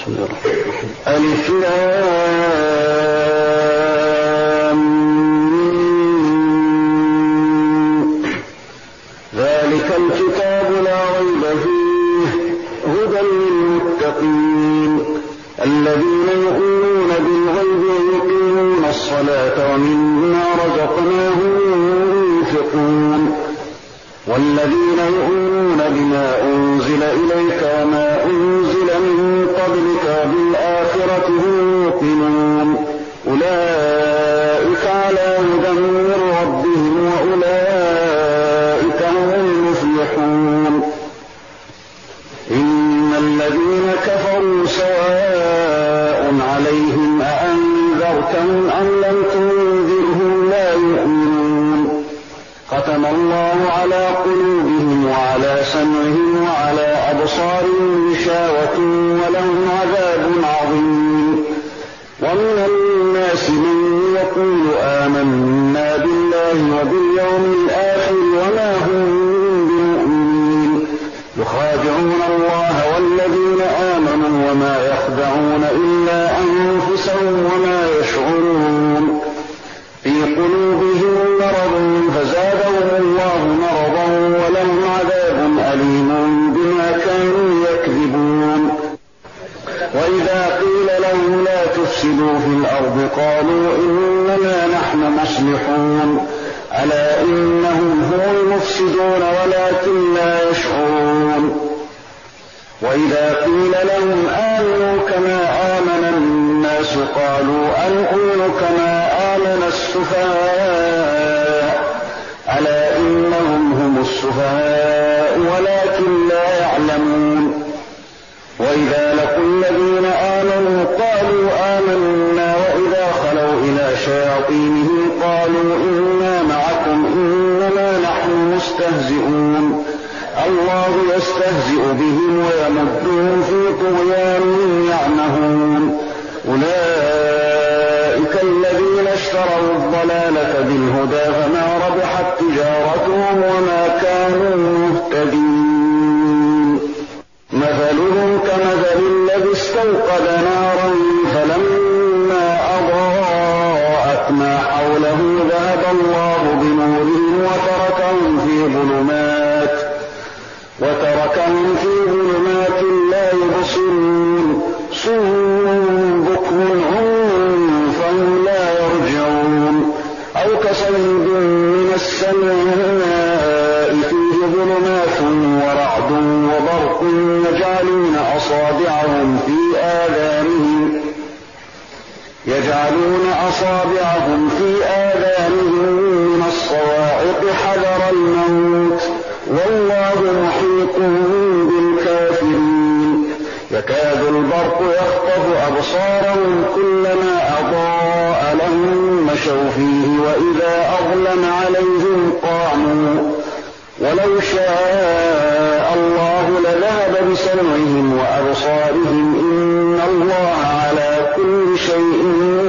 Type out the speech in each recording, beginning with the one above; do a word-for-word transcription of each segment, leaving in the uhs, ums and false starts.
بسم الله الرحمن الرحيم. ألف لام ذلك الكتاب لا ريب فيه هدى للمتقين الذين يؤمنون بالغيب ويقيمون الصلاة ومما رزقناهم ينفقون والذين يؤمنون بما أنزل إليك وما أنزل من قبلك بالآخرة هم يوقنون أولئك على هدى من ربهم وأولئك هم المفلحون. إن الذين كفروا سواء عليهم أأنذرتهم أم لم تنذرهم لا يؤمنون ختم الله على قلوبهم وعلى سمعهم وعلى أبصارهم غشاوة ولهم عذاب عظيم. ومن الناس من يقول آمنا بالله وباليوم الآخر وما هم بمؤمنين يخادعون الله والذين آمنوا وما يخدعون إلا أنفسهم وما يشعرون في قلوبهم مرض فزادهم الله مرضا ولهم عذاب أليم بما كانوا يكذبون. وإذا قيل لهم لا تفسدوا في الأرض قالوا إنما نحن مصلحون ألا إنهم هم المفسدون ولكن لا يشعرون. وإذا قيل لهم آمنوا كما آمن الناس قالوا أنؤمن كما آمن السفهاء ألا إنهم هم السفهاء ولكن لا يعلمون. وإذا لقوا الذين آمنوا قالوا آمنا وإذا خلوا إلى شياطينهم قالوا إنا معكم إنما نحن مستهزئون الله يستهزئ بهم ويمدهم في طغيانهم يعمهون. أولئك الذين اشتروا الضلالة بالهدى فما ربحت تجارتهم وما كانوا مهتدين. مثلهم كمثل الذي استوقد نارا فلما أضاءت ما حوله ذهب الله بنورهم وتركهم في ظلمات وتركهم في ظلمات لا يبصرون صم بكم عمي فهم لا يرجعون. أو كصيب من السماء فيه ظلمات ورعد وبرق يجعلون أصابعهم في آذانهم يجعلون أصابعهم في آذانهم من الصواعق حذر الموت والله محيط بالكافرين. يكاد البرق يخطف أبصارهم كلما أضاء لهم مشوا فيه وإذا أظلم عليهم قاموا ولو شاء الله لذهب بسمعهم وأبصارهم إن الله على كل شيء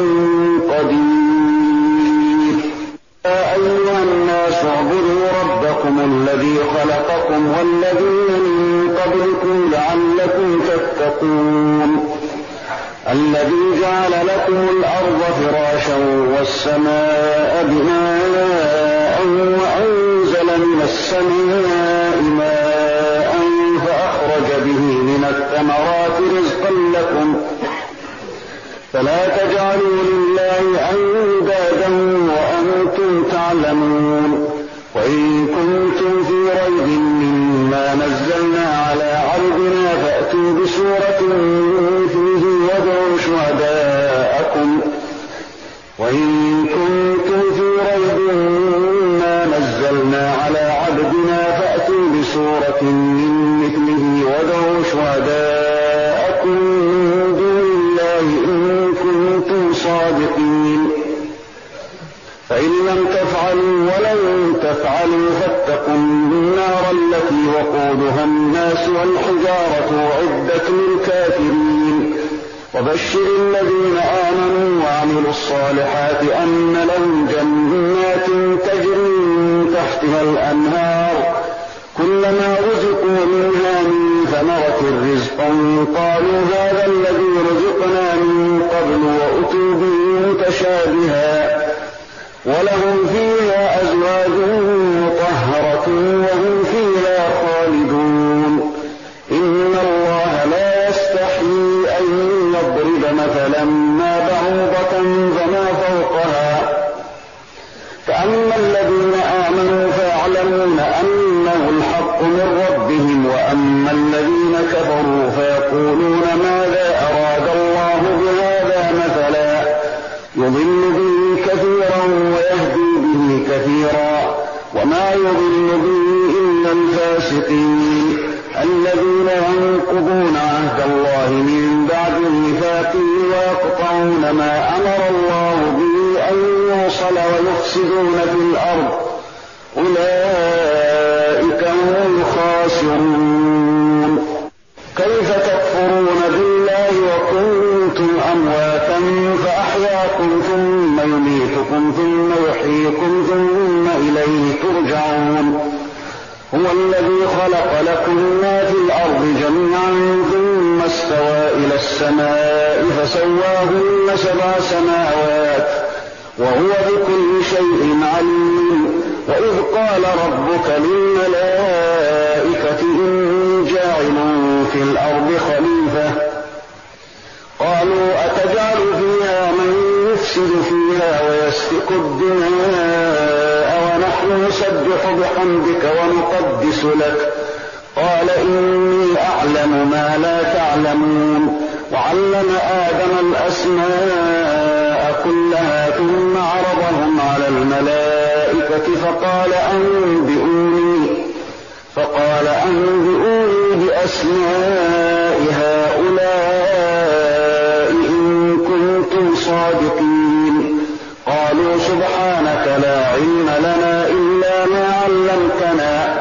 قدير. يا أيها الناس اعبدوا ربكم الذي خلقكم والذين من قبلكم لعلكم تتقون الذي جعل لكم الأرض فراشا والسماء بناء وأنزل من السماء ماء فأخرج به من الثمرات رزقا لكم فلا تجعلوا لله أندادا وأنتم تعلمون. وإن كنتم في ريب مما نزلنا على عبدنا فأتوا بسورة فيه وادعوا شهداءكم وإن كنتم في ريب مما نزلنا على عبدنا فأتوا بسورة من مثله وادعوا شهداءكم من دون الله إن كنتم صادقين. فإن لم تفعلوا ولن تفعلوا فاتقوا النار التي وقودها الناس والحجارة أعدت للكافرين. وبشر الذين آمنوا وعملوا الصالحات أن لهم جنات تجري من تحتها الأنهار كلما رزقوا منها من ثمرة رزقا قالوا هذا الذي متشابها ولهم فيها أزواج مطهرة وهم فيها خالدون. إن الله لا يستحيي أن يضرب مثلا ما بعوضة فما فوقها، فأما الذين آمنوا فيعلمون أنه الحق من ربهم، وأما الذين كفروا فيقولون ماذا أراد الله بهذا مثلا يضل به كثيرا ويهدي به كثيرا وما يضل به إلا الفاسقين الذين ينقضون عهد الله من بعد ميثاقه ويقطعون ما أمر الله به أن يوصل ويفسدون في الأرض أولئك هم الخاسرون. كيف تكفرون بالله وكنتم أمواتا فأحياكم ثم يميتكم ثم يحييكم ثم إليه ترجعون. هو الذي خلق لكم ما في الأرض جميعا ثم استوى إلى السماء فسواهن سبع سماوات وهو بكل شيء عليم. وإذ قال ربك للملائكة إني جاعل في الأرض خليفة قالوا أتجعل فيها من يفسد فيها ويسفك الدماء ونحن نسبح بحمدك ونقدس لك قال إني أعلم ما لا تعلمون. وعلم آدم الأسماء كلها ثم عرضهم على الملائكة فقال أنبئوني فقال أنبئوني بأسماء هؤلاء إن كنتم صادقين. قالوا سبحانك لا علم لنا إلا ما علمتنا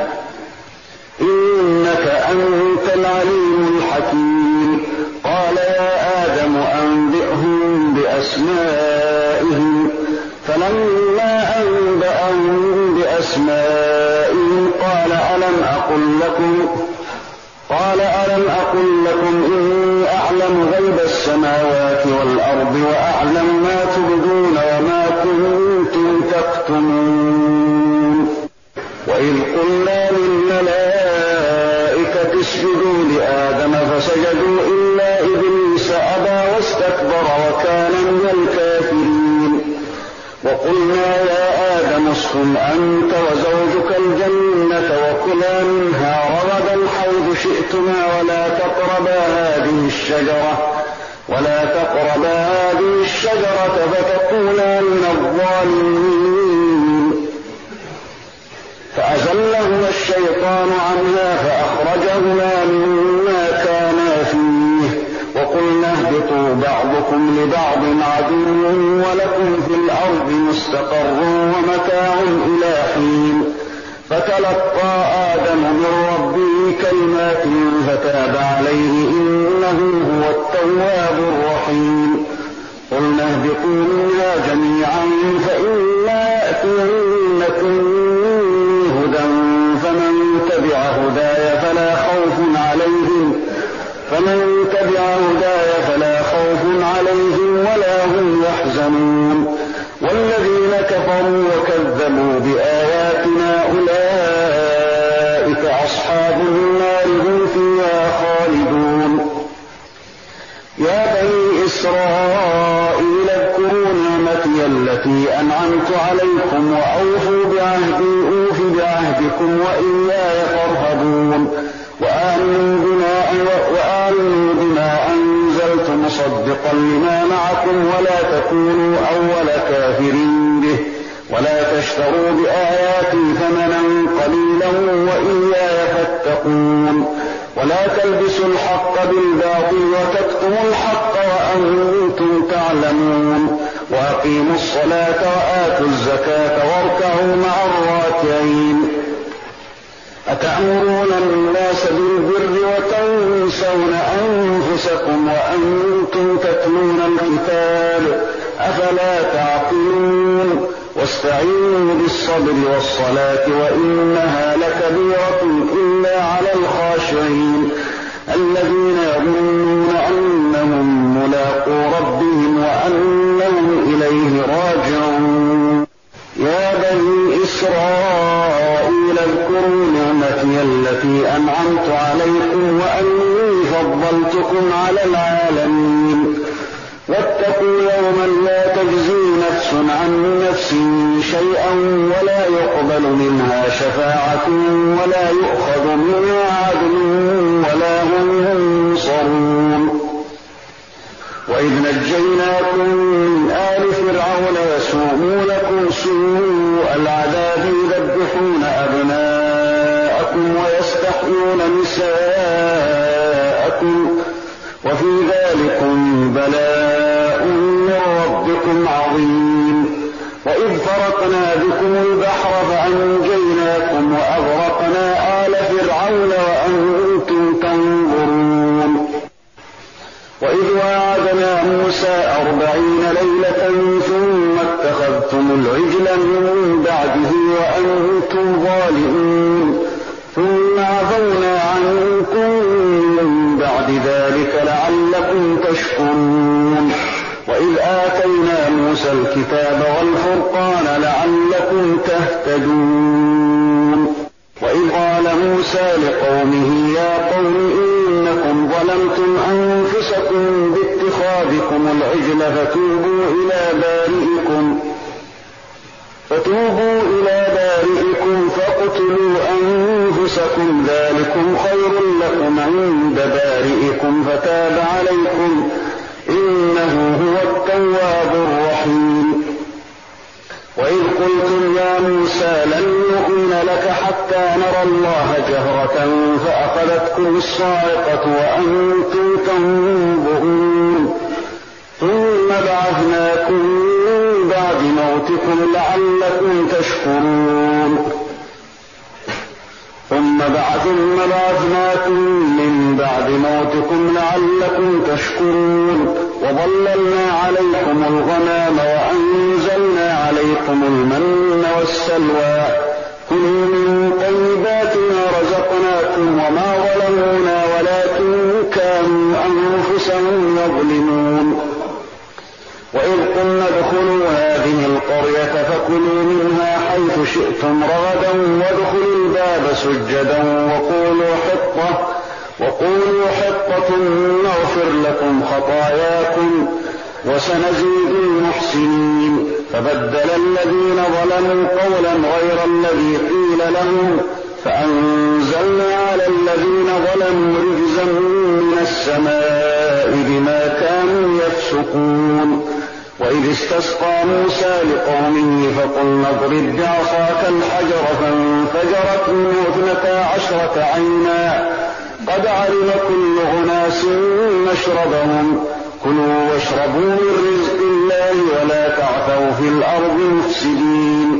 إنك أنت العليم الحكيم. قال يا آدم أنبئهم بأسمائهم فلما أنبأهم بأسمائهم قال ألم أقل لكم قال ألم أقل لكم إني أعلم غيب السماوات والأرض وأعلم ما تبدون وما كنتم تكتمون. وإذ قلنا للملائكة اسجدوا لآدم فسجدوا إلا إبليس أبى واستكبر وكان من الكافرين. وقلنا يا آدم اسكن أنت وزوجك الجنة وكلا منها رغدا حيث شئتما ولا تقربا هذه الشجرة ولا تقربا هذه الشجرة فتكونا من الظالمين. فأزلهما الشيطان عنها فأخرجهما مما كانا فيه وقلنا اهبطوا بعضكم لبعض عدو ولكم في الأرض مستقر ومتاع إلى حين. فتلقى آدم من ربه كلمات فتاب عليه إنه هو التواب الرحيم. قلنا اهبطوا منها جميعا فإما يأتينكم هدى فمن تبع هداي فلا خوف عليهم فمن تبع هداي فلا خوف عليهم ولا هم يحزنون. والذين كفروا وكذبوا بآياتنا أولئك أصحاب النار هم فيها خالدون. يا بني إسرائيل اذكروا نعمتي التي أنعمت عليكم وأوفوا بعهدي أوف بعهدكم وإياي فارهبون. وآمنوا بما, وآمنوا بما أنزلت مصدقا لما معكم ولا تكونوا أول كافر به ولا تشتروا بآياتي ثمنا قليلا وإياي فاتقون. ولا تلبسوا الحق بالباطل وتكتموا الحق وأنتم تعلمون. وأقيموا الصلاة وآتوا الزكاة واركعوا مع الراكعين. أتأمرون الناس بالبر وتنسون أنفسكم وأنتم تتلون الكتاب أفلا تعقلون. واستعينوا بالصبر والصلاة وإنها لكبيرة إلا على الخاشعين الذين يظنون أنهم ملاقو ربهم وأنهم إليه على العالمين. واتقوا يوما لا تجزي نفس عن نفس شيئا ولا يقبل منها شفاعة ولا يؤخذ منها عدل ولا هم ينصرون. وإذ نجيناكم من آل فرعون يسومونكم سوء العذاب يذبحون أبناءكم ويستحيون نساءكم وفي ذلكم بلاء من ربكم عظيم. وإذ فرقنا بكم البحر فأنجيناكم وأغرقنا آل فرعون وأنتم تنظرون. وإذ واعدنا موسى أربعين ليلة ثم اتخذتم العجل من بعده وأنتم ظالمون ثم عفونا عنكم من بعد ذلك لعلكم تشكرون. وإذ آتينا موسى الكتاب والفرقان لعلكم تهتدون. وإذ قال موسى لقومه يا قوم إنكم ظلمتم أنفسكم باتخاذكم العجل فتوبوا إلى بارئكم فتوبوا إلى بارئكم فاقتلوا أنفسكم ذلكم خير لكم عند بارئكم فتاب عليكم إنه هو التواب الرحيم. وإذ قلتم يا موسى لن نؤمن لك حتى نرى الله جهرة فأخذتكم الصاعقة وأنتم تنظرون ثم بعثناكم من بعد موتكم لعلكم تشكرون ثم بعثنا بعثناكم من بعد موتكم لعلكم تشكرون. وظللنا عليكم الغمام وأنزلنا عليكم المن والسلوى كلوا من طيبات ما رزقناكم وما ظلمونا ولكن كانوا أنفسهم يظلمون. وإذ قلنا ادخلوا هذه القرية فكلوا منها حيث شئتم رغدا وادخلوا الباب سجدا وقولوا حطة وقولوا حطة نغفر لكم خطاياكم وسنزيد المحسنين. فبدل الذين ظلموا قولا غير الذي قيل لهم فأنزلنا على الذين ظلموا رجزا من السماء بما كانوا يفسقون. وإذ استسقى موسى لقومه فقلنا اضرب بعصاك الحجر فانفجرت منه اثنتا عشرة عينا قد علم كل أناس مشربهم كلوا واشربوا من رزق الله ولا تعثوا في الأرض مفسدين.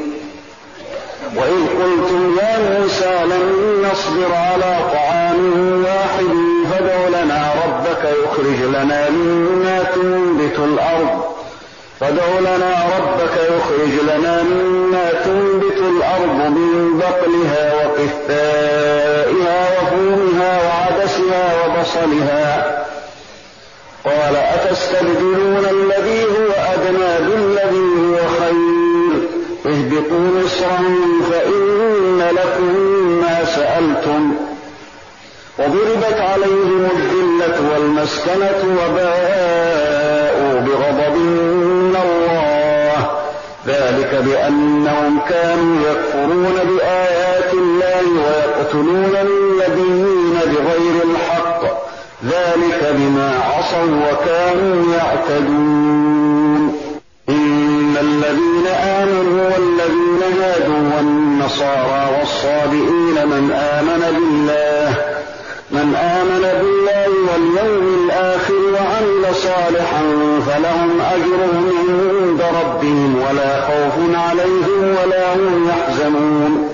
وإذ قلتم يا موسى لن نصبر على طعام واحد فادع لنا ربك يخرج لنا مما تنبت الأرض فادع لنا ربك يخرج لنا مما تنبت الأرض من بقلها وقثائها وفومها وعدسها وبصلها قال أتستبدلون الذي هو أدنى بالذي هو خير اهبطوا مصرا فإن لكم ما سألتم وضربت عليهم الذلة والمسكنة وباءوا بغضب من الله ذلك بأنهم كانوا يكفرون بآيات الله ويقتلون النبيين بغير الحق ذلك بما عصوا وكانوا يعتدون. إن الذين آمنوا والذين هادوا والنصارى والصابئين من آمن بالله من آمن بالله واليوم الآخر وعمل صالحا فلهم أجرهم عند ربهم ولا خوف عليهم ولا هم يحزنون.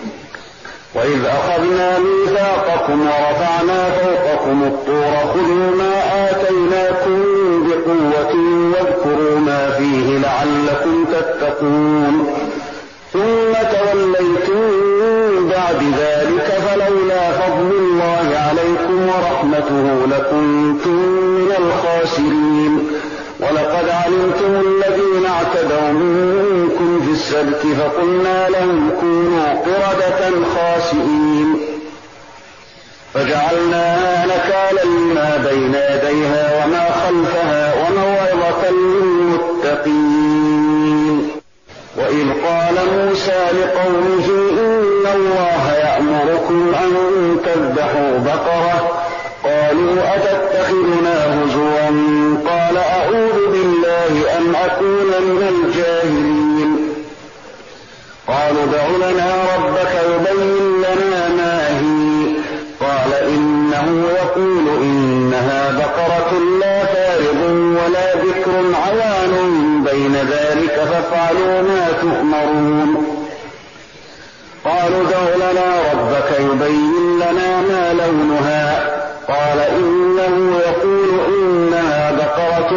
وإذ أخذنا ميثاقكم ورفعنا فوقكم الطور خذوا ما آتيناكم بقوة واذكروا ما فيه لعلكم تتقون ثم توليتم بعد ذلك فلولا فضل الله عليكم ورحمته لكنتم من الخاسرين. ولقد علمتم الذين اعتدوا منكم في السبت فقلنا لهم كونوا قردة خاسئين فجعلناها نكالا لما بين يديها وما خلفها وموعظة للمتقين. وإذ قال موسى لقومه إن الله يأمركم أن تذبحوا بقرة قالوا أتتخذنا هزوا قال أعوذ بالله أن أكون من الجاهلين. قالوا ادع لنا ربك يبين لنا ما هي قال إنه يقول إنها بقرة لا فارض ولا بكر عوان بين ذلك فافعلوا ما تؤمرون. قالوا ادع لنا ربك يبين لنا ما لونها قال إنه يقول إنها بقرة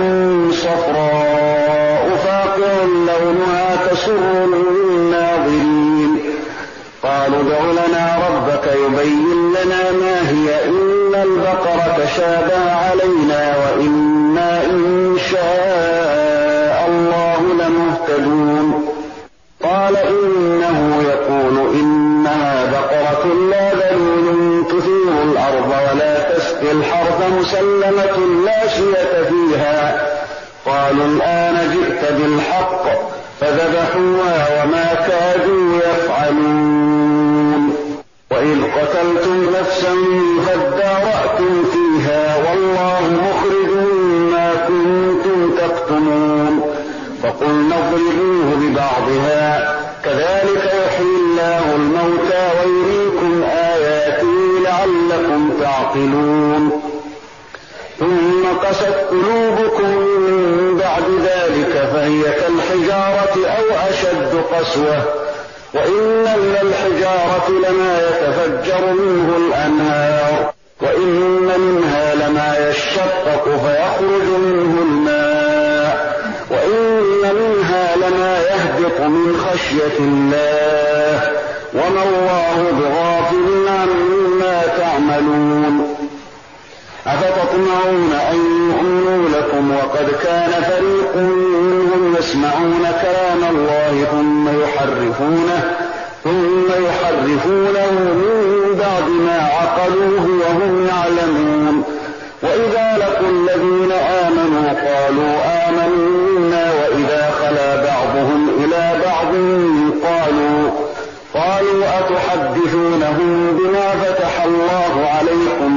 صفراء فاقع لونها تسر الناظرين. قالوا ادع لنا ربك يبين لنا ما هي إن البقرة تشابه علينا وإنا إن شاء الله لمهتدون. قال إنه يقول إنها بقرة لا ذلول تثير الأرض ولا تسقي الحرث مسلمة لا شية فيها. قالوا الآن جئت بالحق فذبحوها وما كادوا يفعلون. وإذ قتلتم نفسا فادارأتم فيها والله مخرج ما كنتم تكتمون فقلنا اضربوه ببعضها كذلك يحيي الله الموتى ويريكم آياته لعلكم تعقلون. ثم قست قلوبكم من بعد ذلك فهي كالحجارة أو أشد قسوة وإن من الحجارة لما يتفجر منه الأنهار وإن منها لما يشقق فيخرج منه الماء وإن منها لما يهبط من خشية الله وما الله بغافل عما تعملون. أفتطمعون أن يؤمنوا لكم وقد كان فريق منهم يسمعون كلام الله ثم يحرفونه ثم يحرفونه من بعد ما عقلوه وهم يعلمون. وإذا لقوا الذين آمنوا قالوا آمنا وإذا خلا بعضهم إلى بعض قالوا قالوا أتحدثونهم بما فتح الله عليكم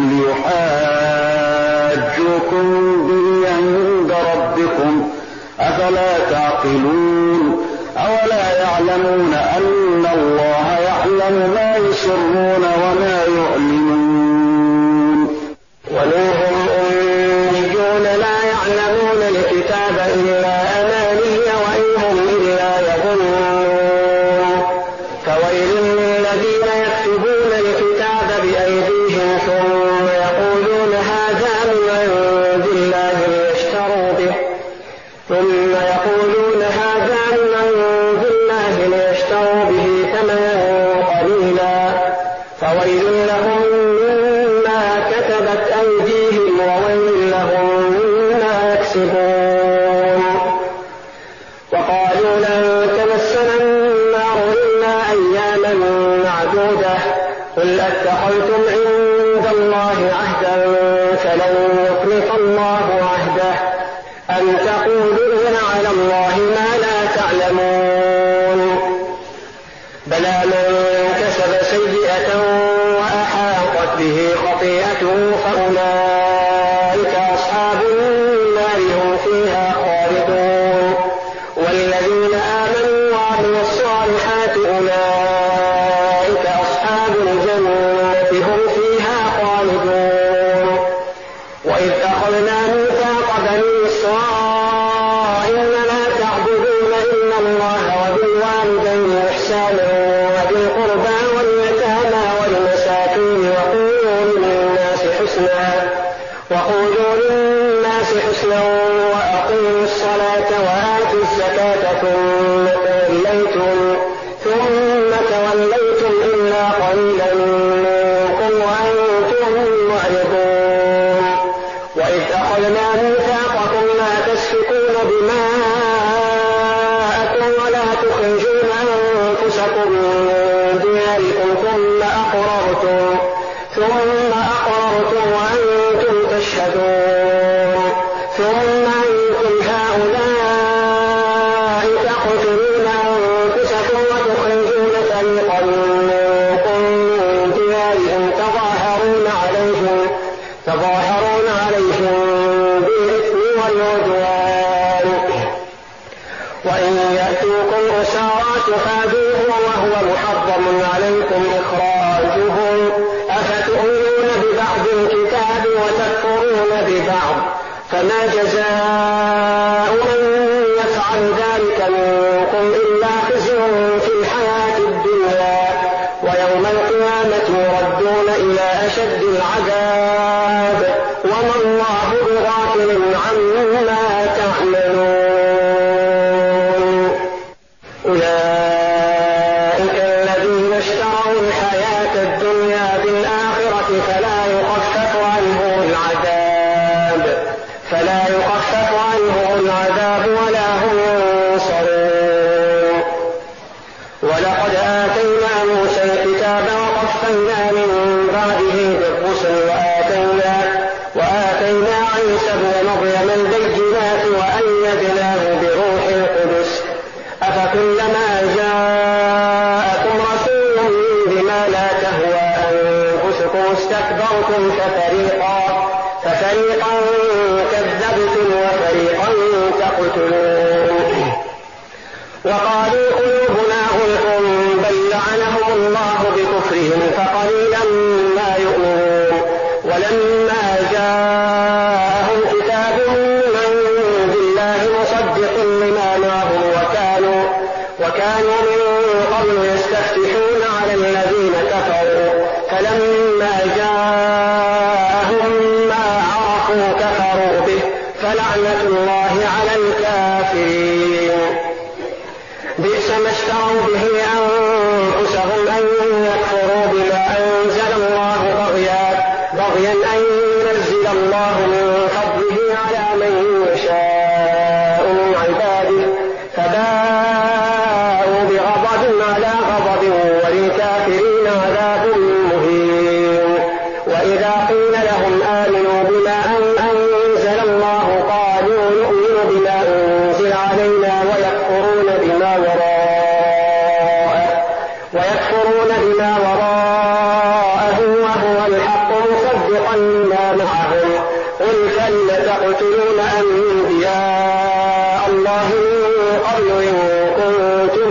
ليحاجوكم به عند ربكم أفلا تعقلون. أولا يعلمون أن الله يعلم ما يسرون وما يعلنون. ولهم أميون لا يعلمون الكتاب إلا أماني وإن هم إلا يظنون. فويل للذين يكتبون الكتاب بأيديهم ثم يقولون هذا من عند الله ليشتروا به ثم يقولون هذا من عند الله ليشتروا به ثمنا قليلا فويل لهم مما كتبت أيديهم وويل لهم مما يكسبون. وقالوا لن تمسنا النار إلا أياما معدودة قل أتخذتم عند الله عهدا فلن يخلف الله عهده أن تقولون على الله ما لا تعلمون. بلى من كسب سيئة وأحاطت به خطيئته فأولئك أصحاب النار هم فيها خالدون. والذين آمنوا وعملوا الصالحات أولئك أصحاب الجنة هم فيها خالدون. وإذ أخذنا ميثاق بني إسرائيل لا تعبدون إلا الله وبالوالدين إحسانا وذي القربى واليتامى والمساكين وقولوا للناس حسنا وقولوا للناس حسنا وأقيموا الصلاة وآتوا الزكاة ثم توليتم ثم توليتم إلا قليلا منكم وأنتم معرضون. وإذ أخذنا ميثاقكم لا تسفكون دماءكم ولا تخرجون أنفسكم من دياركم ثم أقررتم ثم ثم أنتم هؤلاء تقتلون أنفسكم وتخرجون فريقا منكم من ديارهم تظاهرون عليهم تظاهرون عليهم بالإثم والعدوان وإن يأتوكم أسارى تفادوهم وهو محرم عليكم إخراجهم أفتؤمنون ببعض الكتاب وتكفرون ببعض فما جزاء من يفعل ذلك منكم إلا خزي في الحياة الدنيا ويوم القيامة يردون إلى أشد العذاب وما الله بغافل عما تعملون. أولئك الذين اشتروا الحياة الدنيا بالآخرة فلا يخفف عنهم العذاب فلا يخفف عنهم العذاب ولا هم ينصرون. ولقد آتينا موسى الكتاب وقفينا من بعده بالرسل وآتينا, وآتينا عيسى ابن مريم البينات وأيدناه بروح القدس أفكلما جاءكم رسول بما لا تهوى أنفسكم استكبرتم ففريقا, ففريقا كذبتم وفريقا تقتلون. وقالوا قلوبنا غلف بل لعنهم الله بكفرهم فقليلا ما يؤمنون. ولما جاءهم كتاب من عند الله مصدق لما معهم وكانوا, وكانوا من قبل يستفتحون على الذين كفروا فلما جاءهم ما عرفوا كفروا به فلعنة الله على الكافرين. بئس ما اشتروا به أنفسهم أن يكفروا بما أنزل الله بغيا بغيا أن ينزل الله من فضله على من يشاء من عباده فباءوا بغضب على غضب وللكافرين عذاب مهين. وإذا قيل لهم آمنوا بما أنزل الله قالوا نؤمن بما أنزل علينا ويكفرون بما وراءه ويكفرون بما وراءه وهو الحق مصدقا لما معهم قل فلم تقتلون أنبياء الله من قبل إن كنتم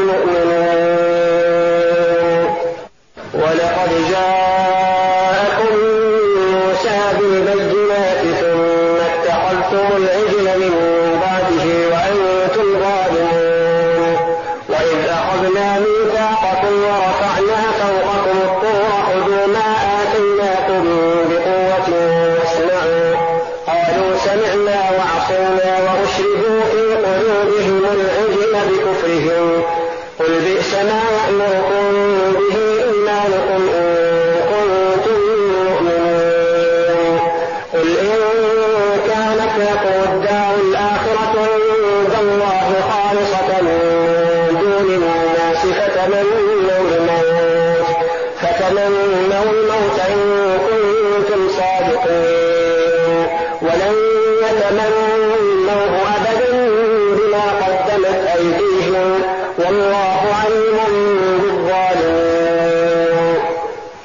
مؤمنين. ولقد جاءكم موسى بالبينات ثم اتخذتم العجل من بعده وأنتم ظالمون. وإذ أخذنا ميثاقكم ورفعنا فوقكم الطور خذوا ما آتيناكم بقوة واسمعوا قالوا سمعنا وعصينا وأشربوا في قلوبهم العجل بكفرهم قل بئس ما يأمركم به إيمانكم إن كنتم مؤمنين. قل إن كانت لكم الدار الآخرة عند الله خالصة من دون الناس فتمنوا الموت فتمنوا الموت إن كنتم صادقين ولن يتمنوه أبدا بما قدمت أيديهم والله عليم بالظالمين.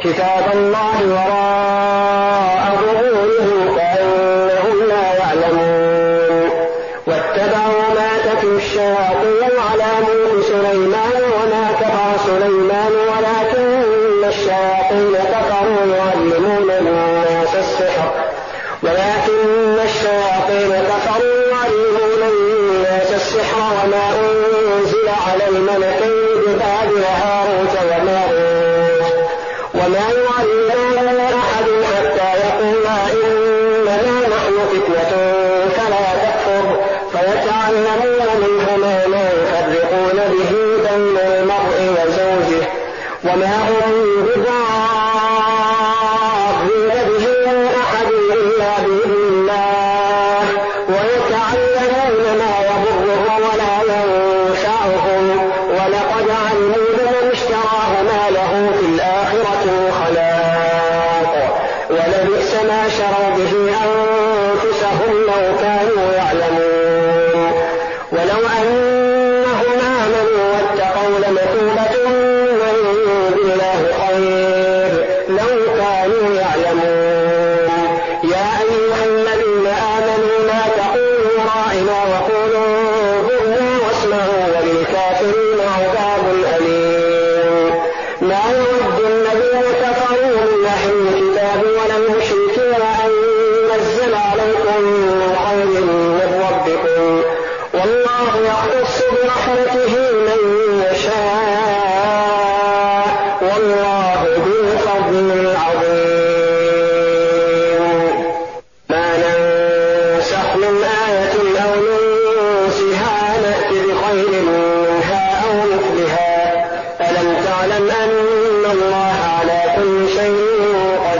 كتاب الله وراء ظهورهم كأنهم لا يعلمون. واتبعوا ما تتلو الشياطين على ملك سليمان وما كفر سليمان ولكن الشياطين كفروا يعلمون الناس السحر ولكن الشياطين كفروا يعلمون الناس السحر وما أنزل على الملكين ببابل هاروت وماروت وما يعلمان أحد حتى يقولا إنما نحن فتنة فلا تكفر فيتعلمون منهما ما يفرقون به بين المرء وزوجه وما هم بضارين به من أحد إلا بإذن الله ويتعلمون ما يضرهم ولا ينفعهم ولقد علموا لمن اشتراه ما له في الآخرة خلاق ولبئس ما شروا به أنفسهم لو كانوا يعلمون. ولو أنهم آمنوا واتقوا لمثوبة من عند الله خير لو كانوا يعلمون. يا أيها الذين آمنوا لا تقولوا راعنا وقولوا انظرنا واسمعوا وللكافرين عذاب أليم. ما يود الذين كفروا من أهل الكتاب ولا المشركين أن ينزل عليكم من خير من ربكم والله يختص برحمته من يشاء والله ذو الفضل العظيم. ما ننسخ من آية أو ننسها نأتي بخير منها أو مثلها ألم تعلم أن الله على كل شيء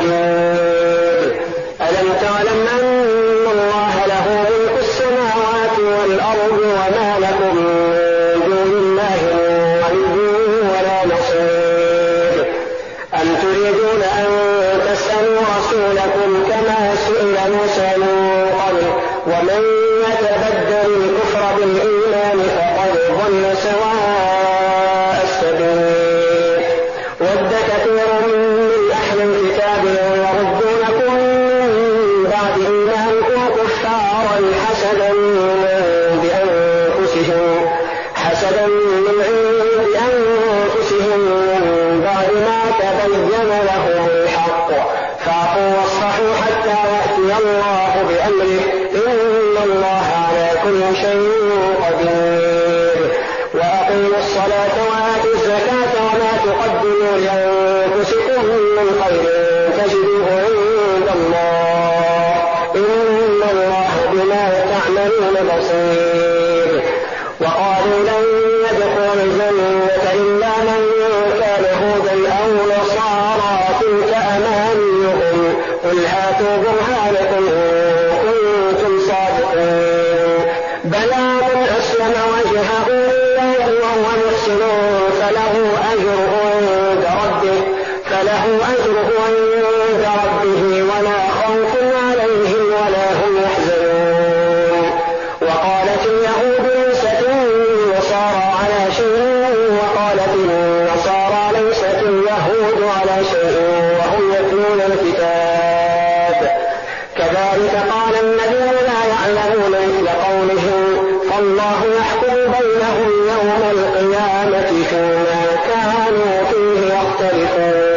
قدير. ألم تعلم أن الله له ملك السماوات والأرض وما لكم من دون الله ولي ولا نصير. أم تريدون أن تسألوا رسولكم كما سئل موسى من قبل ومن يتبدل الكفر بالإيمان فقد ضل سواء السبيل. ود كثير من أهل الكتاب يردونكم من بعد إيمانكم كفارا حسدا من عند أنفسهم حسدا من عند أنفسهم من بعد ما تبين لهم الحق فاعفوا واصفحوا حتى يأتي الله بأمره إن الله على كل شيء قدير. وأقيموا الصلاة وآتوا الزكاة وما تقدموا لأنفسكم من خير تجدوه عند الله إن الله بما تعملون بصير. وقالوا لن يدخل الجنة إلا من كان هودا أو نصارى تلك أمانيهم قل هاتوا برهانكم إن كنتم صادقين. بلى من أسلم وجهه لله وهو محسن فله أجره عند ربه فله أجره عند ربه ولا خوف عليهم ولا هم يحزنون. وقالت اليهود ليست النصارى على شيء وقالت النصارى ليست اليهود على شيء وهم يتلون الكتاب كذلك قال الذين لا يعلمون مثل قولهم فالله يحكم بينهم يوم القيامة فيما كانوا فيه يختلفون.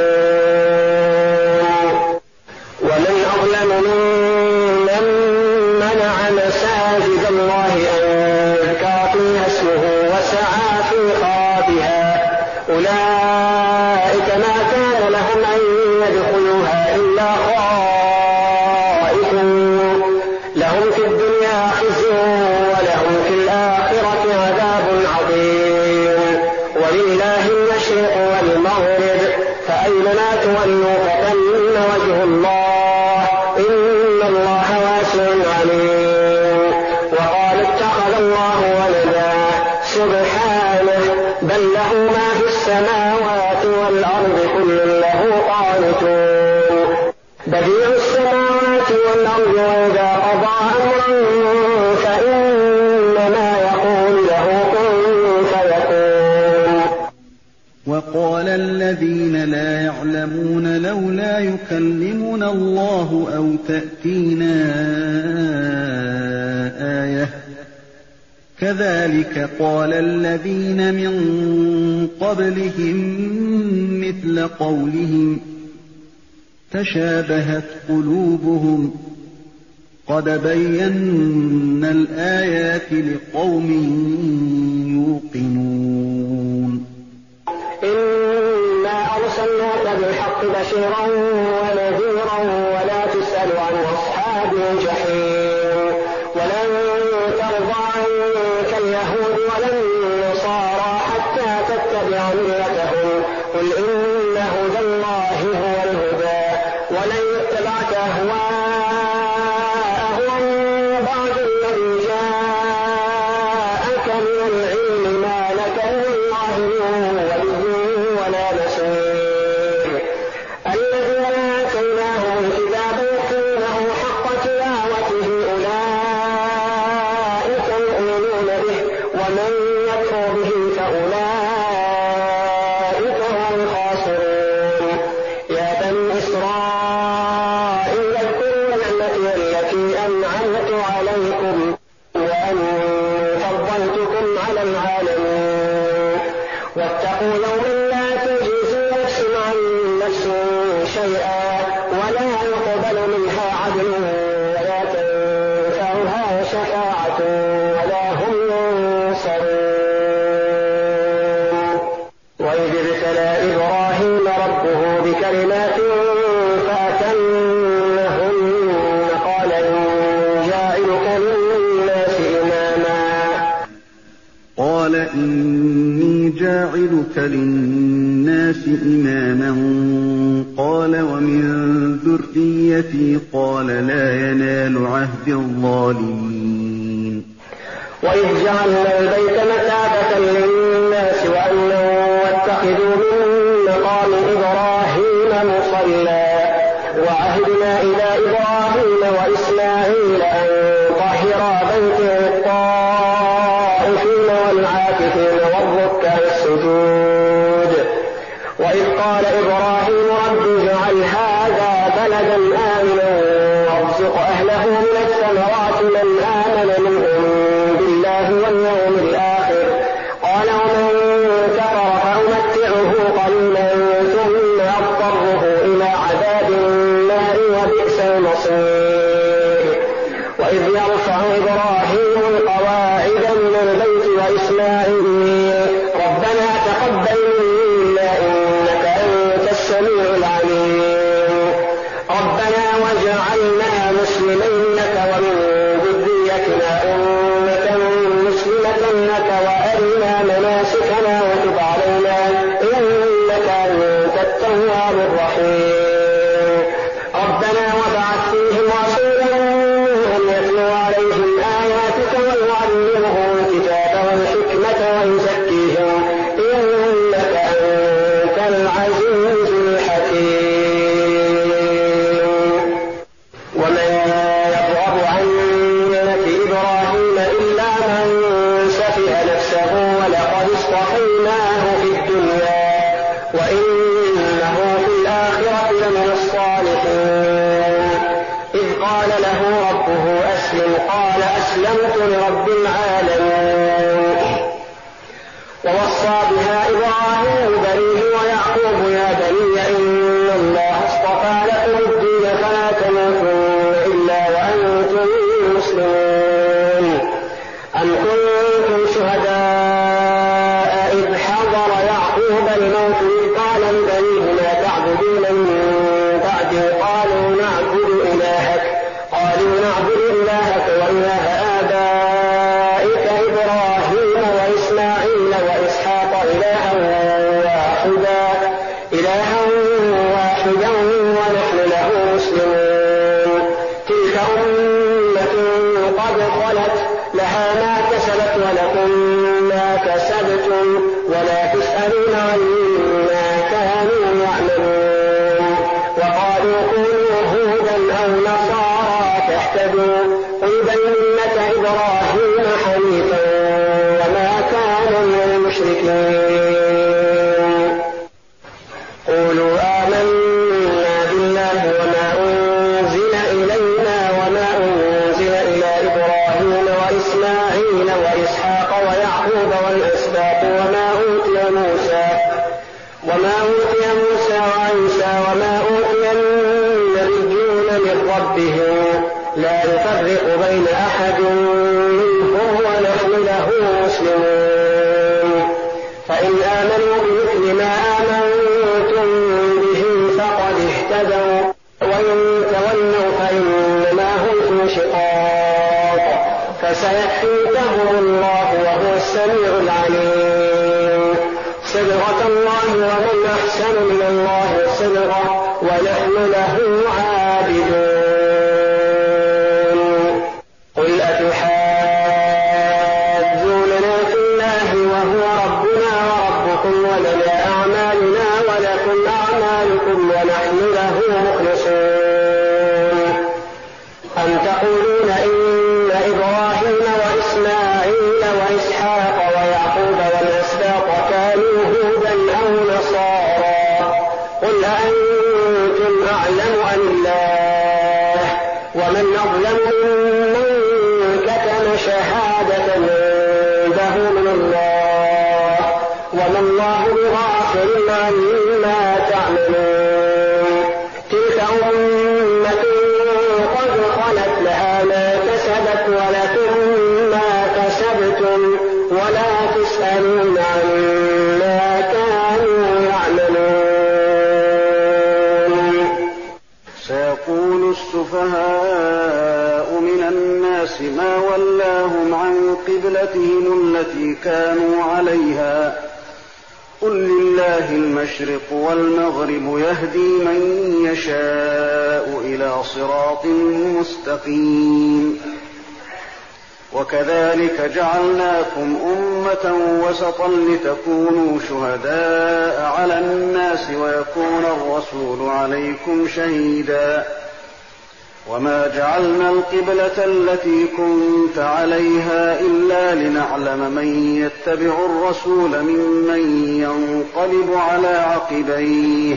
ومن أظلم ممن منع مساجد الله أن يذكر فيها اسمه وسعى في خرابها أولئك ما كان لهم أن يدخلوها إلا خائفون لهم في الدنيا خزي ولهم في الآخرة عذاب عظيم. ولله المشرق والمغرب فأينما تولوا فثم وجه الله إن الله واسع عليم. وقال اتخذ الله ولدا سبحانه بل له ما في السماوات والأرض كل له قانتون. بديع السماوات والأرض وإذا قضى أمرا فإنما يقول له كن فيكون. وقال الذين لا يعلمون لولا يكلمنا الله أو تأتينا آية كذلك قال الذين من قبلهم مثل قولهم تشابهت قلوبهم قد بينا الآيات لقوم يوقنون إنا أرسلناك بالحق بشيرا ونذيرا ولا تسأل عن أصحاب الجحيم ولن ترضى عنك اليهود ولا النصارى حتى تتبع ملتهم قل إن هدى الله هو الهدى ولن اتبعت أهواءهم بعد الذي جاءك من العلم ما لك من الله من ولي ولا نصير الذين آتيناهم الكتاب يتلونه حق تلاوته أولئك يؤمنون به ومن يكفر به فأولئك هم الخاسرون يا بني إسرائيل اذكروا نعمتي التي أنعمت عليكم وأني فضلتكم على العالمين واتقوا يوما لا تجزي نفس عن نفس شيئا ولا يقبل منها عدل ولا تنفعها شفاعة ولا هم ينصرون وإذ ابتلى إبراهيم ربه بكلمات فأتمهن قال إني جاعلك للناس إماما قال إني جاعلك للناس إماما قال ومن ذريتي قال لا ينال عهد الظالمين وإذ جعلنا البيت مثابة للناس وأمنا واتخذوا من مقام إبراهيم مصلى وعهدنا إلى إبراهيم وإسماعيل أن طهرا بيتي للطائفين والعاكفين والركع السجود وإذ قال إبراهيم رب اجعل هذا بلدا آمنا وارزق أهله من الثمرات من آمن منهم بالله واليوم الآخر قال ومن كفر فأمتعه قليلا ثم أضطره إلى عذاب النار وبئس المصير وإذ يرفع إبراهيم القواعد من البيت وإسماعيل ربنا تقبل منا إنك أنت السميع العليم ربنا واجعلنا مسلمين لك ومن ذريتنا أمة مسلمة لك وأرنا مناسكنا وتب علينا إنك أنت التواب الرحيم ربنا وابعث فيهم رسولا منهم يتلو عليهم آياتك ويعلمهم الكتاب والحكمة ويزكيهم إنك أنت العزيز الحكيم ومن يرغب عن ملة إبراهيم إلا من سفه نفسه ولقد اصطفيناه في الدنيا وإنه في الآخرة لمن الصالحين إذ قال له ربه أسلم قال أسلمت لرب العالمين ووصى بها إبراهيم بنيه ويعقوب يا بني إن الله اصطفى لكم الدين فلا تموتن إلا وأنتم مسلمون أم كنتم شهداء إذ حضر يعقوب الموت إذ قال لبنيه ما تعبدون من بعدي قالوا نعبد إلهك قالوا نعبد إلهك وإله آبائك إبراهيم وإسماعيل وإسحاق إلها واحدا إلها واحدا ونحن له مسلمون تلك أمة قد خلت لها ما كسبت ولكم ما كسبتم ولا تسألون عما كانوا يعملون وقالوا كونوا هودا أو نصارى تهتدوا قل بل ملة إبراهيم حنيفا وما كان من المشركين وما أوتي موسى وعيسى وما أوتي النبيون من ربهم لا نفرق بين أحد منهم ونحن له مسلمون فإن آمنوا بمثل ما آمنتم به فقد اهتدوا وإن تولوا فإنما هم في شقاق فسيكفيكهم الله وهو السميع العليم صبغة الله ومن أحسن من الله صبغة ونحن له عابدون قل أتحاجوننا في الله وهو ربنا وربكم ولنا أعمالنا ولكم أعمالكم ونحن له مخلصون أم تقولون إن إبراهيم وإسماعيل وإسحاق ويعقوب والأسباط كانوا هودا أو نصارى قل أأنتم أعلم أم الله ومن أظلم ممن كتم شهادة عنده من الله وما الله بغافل عما تعملون تلك أمة قد خلت لها ما كسبت ولكم ما كسبتم ولا تسألون عما كانوا يعملون سيقول السفهاء من الناس ما ولاهم عن قبلتهم التي كانوا عليها قل لله المشرق والمغرب يهدي من يشاء إلى صراط مستقيم وكذلك جعلناكم أمة وسطا لتكونوا شهداء على الناس ويكون الرسول عليكم شهيدا وما جعلنا القبلة التي كنت عليها إلا لنعلم من يتبع الرسول ممن ينقلب على عقبيه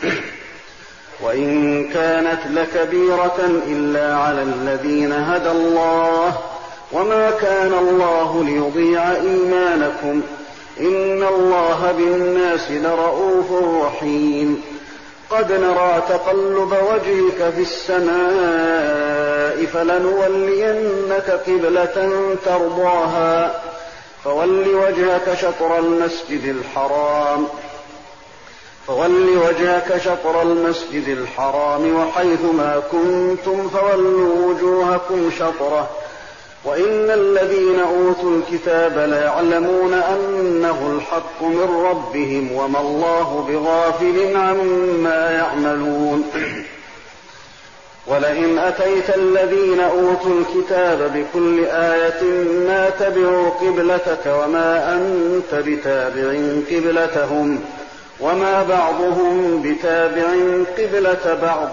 وإن كانت لكبيرة إلا على الذين هدى الله وما كان الله ليضيع إيمانكم إن الله بالناس لرءوف رحيم قد نرى تقلب وجهك في السماء فلنولينك قبلة ترضاها فول وجهك شطر المسجد الحرام فول وجهك شطر المسجد الحرام وحيث ما كنتم فولوا وجوهكم شطره وإن الذين أوتوا الكتاب ليعلمون أنه الحق من ربهم وما الله بغافل عما يعملون ولئن أتيت الذين أوتوا الكتاب بكل آية ما تبعوا قبلتك وما أنت بتابع قبلتهم وما بعضهم بتابع قبلة بعض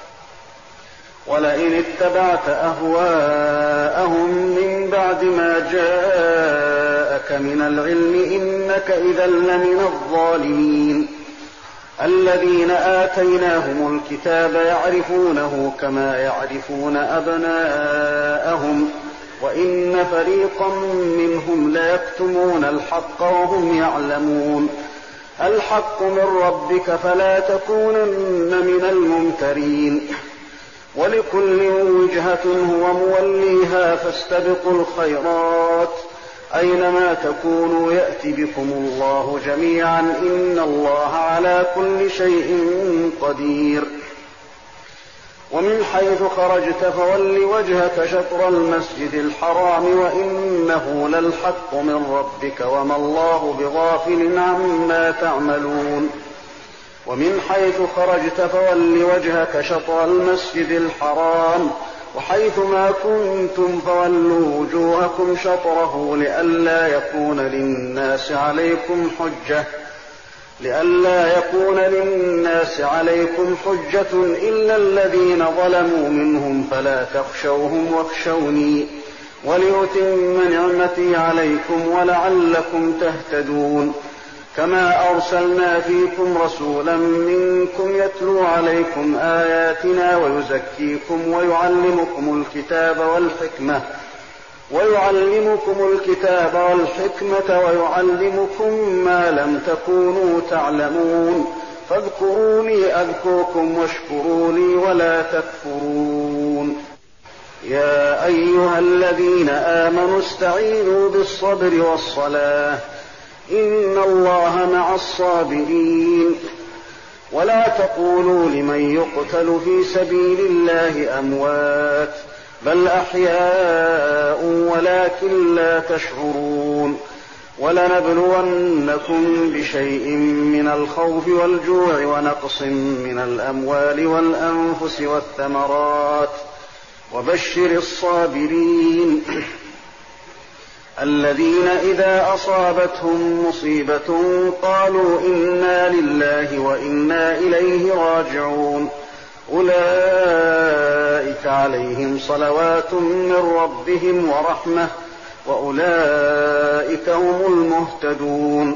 ولئن اتبعت أهواءهم من بعد ما جاءك من العلم إنك إذا لمن الظالمين الذين آتيناهم الكتاب يعرفونه كما يعرفون أبناءهم وإن فريقا منهم ليكتمون الحق وهم يعلمون الحق من ربك فلا تكونن من الممترين ولكل وجهة هو موليها فاستبقوا الخيرات أينما تكونوا يأتي بكم الله جميعا إن الله على كل شيء قدير ومن حيث خرجت فول وجهك شطر المسجد الحرام وإنه للحق من ربك وما الله بغافل عما تعملون ومن حيث خرجت فول وجهك شطر المسجد الحرام وحيث ما كنتم فولوا وجوهكم شطره لئلا يكون للناس عليكم حجة لئلا يكون للناس عليكم حجة إلا الذين ظلموا منهم فلا تخشوهم واخشوني وليتم نعمتي عليكم ولعلكم تهتدون كما أرسلنا فيكم رسولا منكم يتلو عليكم آياتنا ويزكيكم ويعلمكم الكتاب والحكمة ويعلمكم الكتاب والحكمة ويعلمكم ما لم تكونوا تعلمون فاذكروني أذكركم واشكروا لي ولا تكفرون. يا أيها الذين آمنوا استعينوا بالصبر والصلاة إن الله مع الصابرين. ولا تقولوا لمن يقتل في سبيل الله أموات بل أحياء ولكن لا تشعرون. ولنبلونكم بشيء من الخوف والجوع ونقص من الأموال والأنفس والثمرات وبشر الصابرين الذين إذا أصابتهم مصيبة قالوا إنا لله وإنا إليه راجعون أولئك عليهم صلوات من ربهم ورحمة وأولئك هم المهتدون.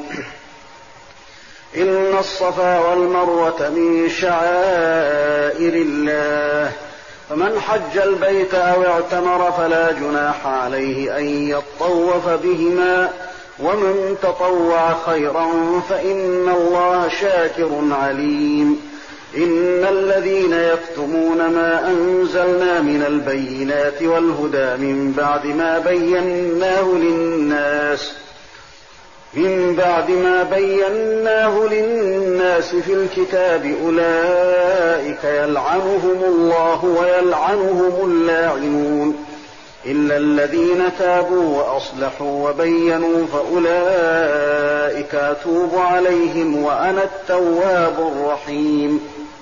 إن الصفا والمروة من شعائر الله فمن حج البيت أو اعتمر فلا جناح عليه أن يطوف بهما ومن تطوع خيرا فإن الله شاكر عليم. إن الذين يكتمون ما أنزلنا من البينات والهدى من بعد ما بيناه للناس من بعد ما بيناه للناس في الكتاب أولئك يلعنهم الله ويلعنهم اللاعنون إلا الذين تابوا وأصلحوا وبينوا فأولئك أتوب عليهم وأنا التواب الرحيم.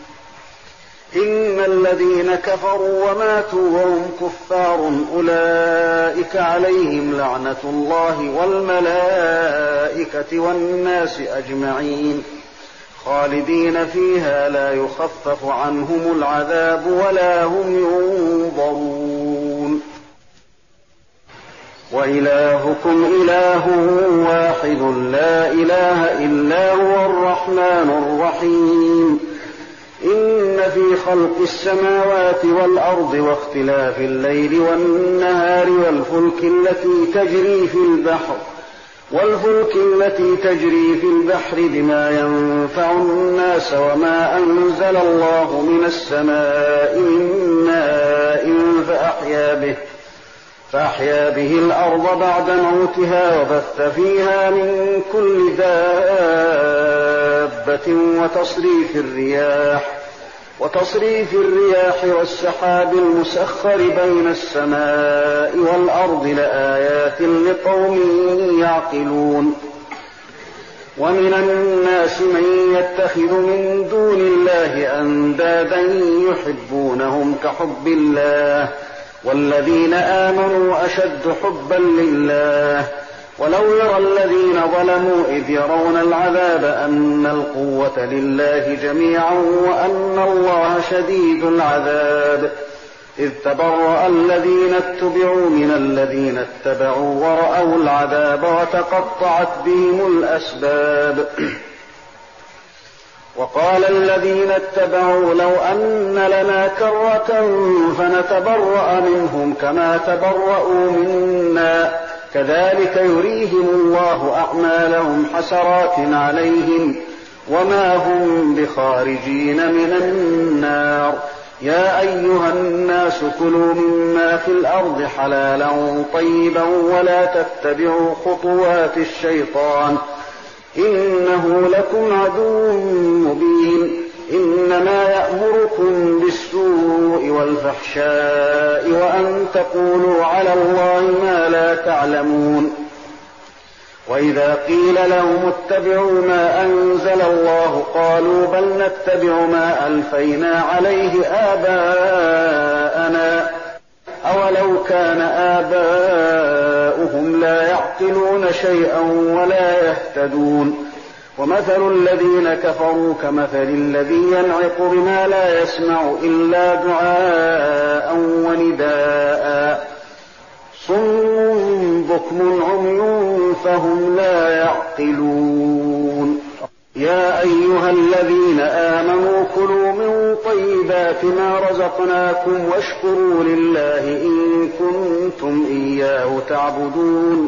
إن الذين كفروا وماتوا وهم كفار أولئك عليهم لعنة الله والملائكة والناس أجمعين خالدين فيها لا يخفف عنهم العذاب ولا هم ينظرون. وإلهكم إله واحد لا إله إلا هو الرحمن الرحيم. إن في خلق السماوات والأرض واختلاف الليل والنهار والفلك التي تجري في البحر والفلك التي تجري في البحر بما ينفع الناس وما أنزل الله من السماء من ماء فأحيا به فأحيا به الأرض بعد موتها وبث فيها من كل دابة وتصريف الرياح وتصريف الرياح والسحاب المسخر بين السماء والأرض لآيات لقوم يعقلون. ومن الناس من يتخذ من دون الله أندادا يحبونهم كحب الله والذين آمنوا أشد حبا لله. ولو يرى الذين ظلموا إذ يرون العذاب أن القوة لله جميعا وأن الله شديد العذاب إذ تبرأ الذين اتبعوا من الذين اتبعوا ورأوا العذاب وتقطعت بهم الأسباب. وقال الذين اتبعوا لو أن لنا كرة فنتبرأ منهم كما تبرأوا منا كذلك يريهم الله أعمالهم حسرات عليهم وما هم بخارجين من النار. يا أيها الناس كلوا مما في الأرض حلالا طيبا ولا تتبعوا خطوات الشيطان إنه لكم عدو مبين. إنما يأمركم بالسوء والفحشاء وأن تقولوا على الله ما لا تعلمون. وإذا قيل لهم اتبعوا ما أنزل الله قالوا بل نتبع ما ألفينا عليه آباءنا أولو كان آباؤهم لا يعقلون شيئا ولا يهتدون. ومثل الذين كفروا كمثل الذي ينعق بما لا يسمع إلا دعاء ونداء صم بكم عمي فهم لا يعقلون. يا أيها الذين آمنوا كلوا من من طيبات ما رزقناكم واشكروا لله إن كنتم إياه تعبدون.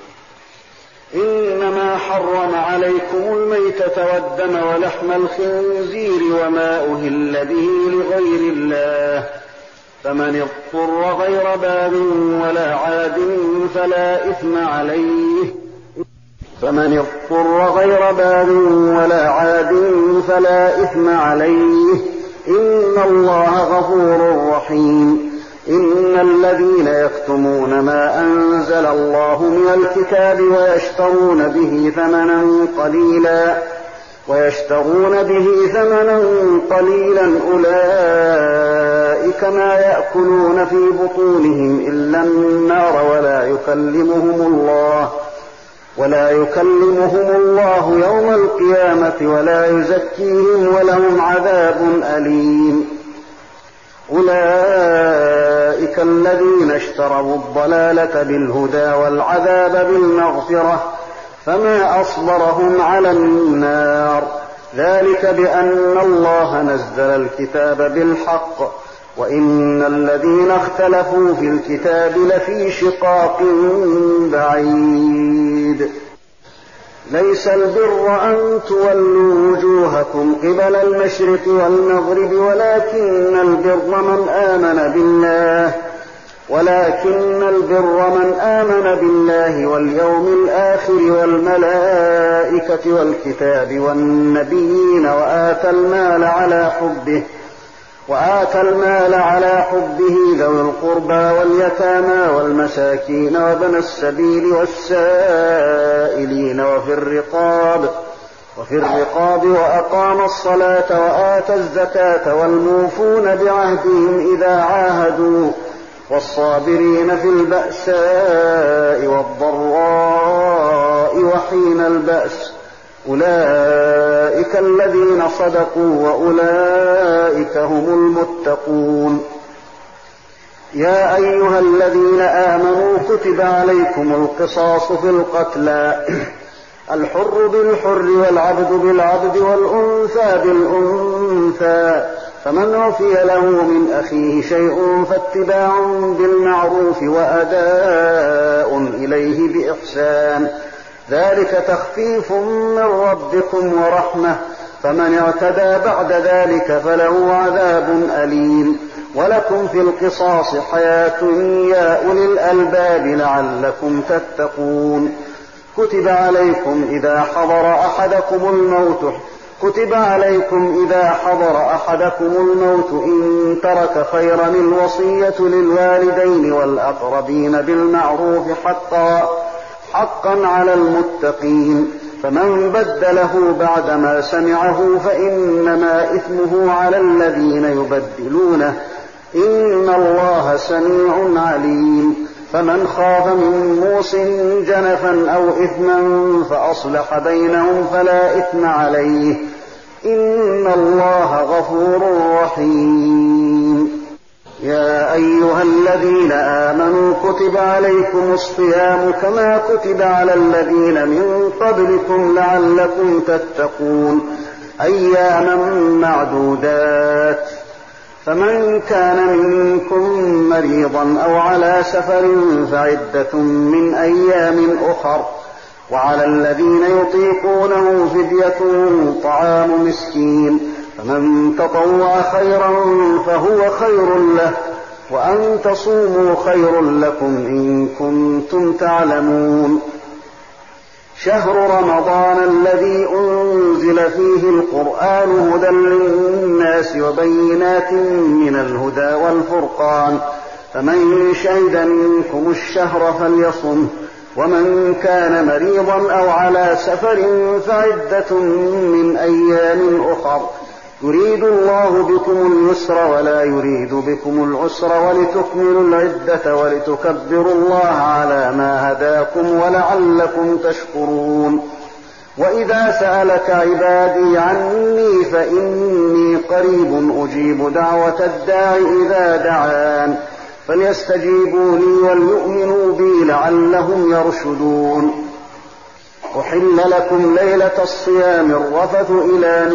إنما حرم عليكم الميتة والدم ولحم الخنزير وما أهل به لغير الله، فمن اضطر غير باب ولا عاد فلا إثم عليه فمن اضطر غير باب ولا عاد فلا إثم عليه إن الله غفور رحيم. إن الذين يكتمون ما أنزل الله من الكتاب ويشترون به ثمنا قليلا ويشترون به ثمنا قليلا أولئك ما يأكلون في بطونهم إلا النار ولا يكلمهم الله ولا يكلمهم الله يوم القيامة ولا يزكيهم ولهم عذاب أليم. أولئك الذين اشتروا الضلالة بالهدى والعذاب بالمغفرة فما أصبرهم على النار، ذلك بأن الله نزل الكتاب بالحق وإن الذين اختلفوا في الكتاب لفي شقاق بعيد. ليس البر أن تولوا وجوهكم قبل المشرق والمغرب ولكن البر من آمن بالله ولكن البر من آمن بالله واليوم الآخر والملائكة والكتاب والنبيين وآتى المال على حبه وآتى المال على حبه ذوي القربى واليتامى والمساكين وابن السبيل والسائلين وفي الرقاب وفي الرقاب وأقام الصلاة وآتى الزكاة والموفون بعهدهم إذا عاهدوا والصابرين في البأساء والضراء وحين البأس أولئك الذين صدقوا وأولئك هم المتقون. يا أيها الذين آمنوا كتب عليكم القصاص في القتلى الحر بالحر والعبد بالعبد والأنثى بالأنثى، فمن عفي له من أخيه شيء فاتباع بالمعروف وأداء إليه بإحسان، ذلك تخفيف من ربكم ورحمة، فمن اعتدى بعد ذلك فله عذاب أليم. ولكم في القصاص حياة يا أولي الألباب لعلكم تتقون. كتب عليكم إذا حضر أحدكم الموت كتب عليكم إذا حضر أحدكم الموت إن ترك خيرا الوصية للوالدين والأقربين بالمعروف حقا حقا على المتقين، فمن بدله بعدما سمعه فإنما إثمه على الذين يبدلونه، إن الله سميع عليم. فمن خاف من موص جنفا أو إثما فأصلح بينهم فلا إثم عليه، إن الله غفور رحيم. يا أيها الذين آمنوا كتب عليكم الصيام كما كتب على الذين من قبلكم لعلكم تتقون، أياما معدودات، فمن كان منكم مريضا أو على سفر فعدة من أيام أخر، وعلى الذين يطيقونه فدية طعام مسكين، فمن تطوع خيرا فهو خير له، وأن تصوموا خير لكم إن كنتم تعلمون. شهر رمضان الذي أنزل فيه القرآن هدى للناس وبينات من الهدى والفرقان، فمن شهد منكم الشهر فليصم، ومن كان مريضا أو على سفر فعدة من أيام أخر، يريد الله بكم اليسر ولا يريد بكم العسر ولتكملوا العدة ولتكبروا الله على ما هداكم ولعلكم تشكرون. وإذا سألك عبادي عني فإني قريب أجيب دعوة الداع إذا دعان، فليستجيبوا لي وليؤمنوا بي لعلهم يرشدون. أحل لكم ليلة الصيام الرفث إلى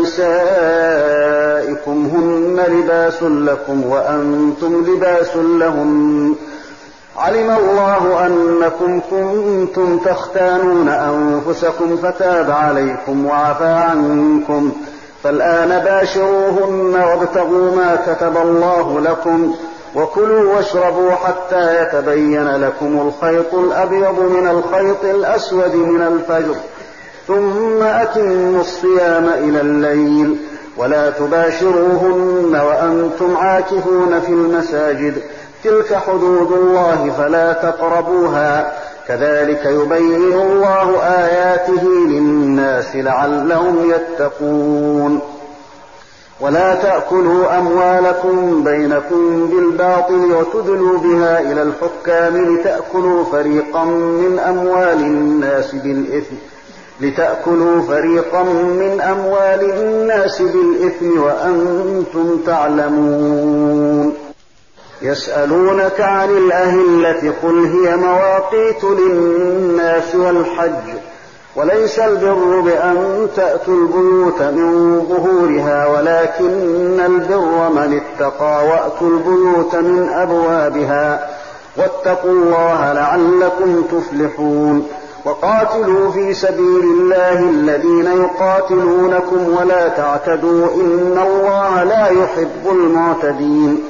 نسائكم هن لباس لكم وأنتم لباس لهن علم الله أنكم كنتم تختانون أنفسكم فتاب عليكم وعفى عنكم فالآن باشروهن وابتغوا ما كتب الله لكم وكلوا واشربوا حتى يتبين لكم الخيط الأبيض من الخيط الأسود من الفجر ثم أتموا الصيام إلى الليل ولا تباشروهن وأنتم عاكفون في المساجد تلك حدود الله فلا تقربوها كذلك يبين الله آياته للناس لعلهم يتقون ولا تأكلوا أموالكم بينكم بالباطل وتدلوا بها إلى الحكام لتأكلوا فريقا من أموال الناس بالإثم لتأكلوا فريقا من أموال الناس بالإثم وأنتم تعلمون يسألونك عن الأهلة قل هي مواقيت للناس والحج وليس البر بأن تأتوا البيوت من ظهورها ولكن البر من اتقى وأتوا البيوت من أبوابها واتقوا الله لعلكم تفلحون وقاتلوا في سبيل الله الذين يقاتلونكم ولا تعتدوا إن الله لا يحب المعتدين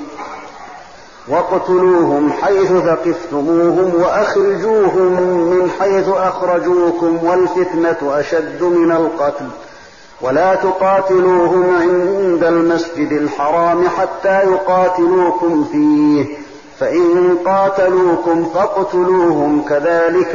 واقتلوهم حيث ثقفتموهم وأخرجوهم من حيث أخرجوكم والفتنة أشد من القتل ولا تقاتلوهم عند المسجد الحرام حتى يقاتلوكم فيه فإن قاتلوكم فاقتلوهم كذلك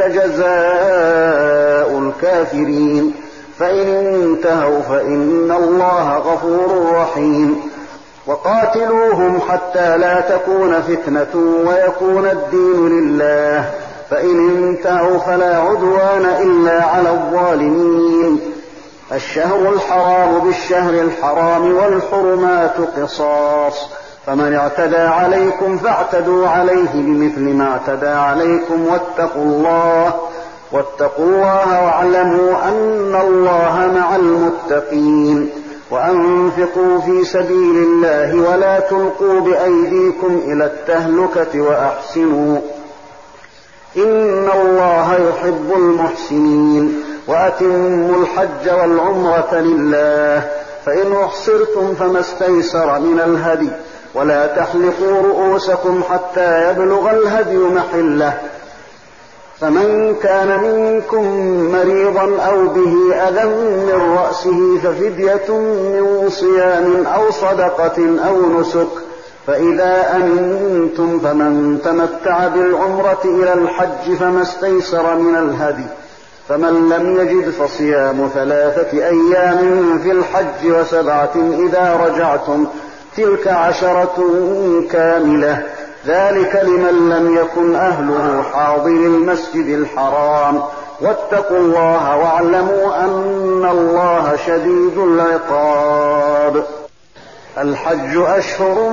جزاء الكافرين فإن انتهوا فإن الله غفور رحيم وقاتلوهم حتى لا تكون فتنة ويكون الدين لله فإن انتهوا فلا عدوان إلا على الظالمين الشهر الحرام بالشهر الحرام والحرمات قصاص فمن اعتدى عليكم فاعتدوا عليه بمثل ما اعتدى عليكم واتقوا الله واتقوا الله واعلموا أن الله مع المتقين وأنفقوا في سبيل الله ولا تلقوا بأيديكم إلى التهلكة وأحسنوا إن الله يحب المحسنين وأتموا الحج والعمرة لله فإن أحصرتم فما استيسر من الهدي ولا تحلقوا رؤوسكم حتى يبلغ الهدي محله فمن كان منكم مريضا أو به أذى من رأسه ففدية من صيام أو صدقة أو نسك فإذا أمنتم فمن تمتع بالعمرة إلى الحج فما استيسر من الهدي فمن لم يجد فصيام ثلاثة أيام في الحج وسبعة إذا رجعتم تلك عشرة كاملة ذلك لمن لم يكن أهله حاضر المسجد الحرام واتقوا الله واعلموا أن الله شديد العقاب الحج أشهر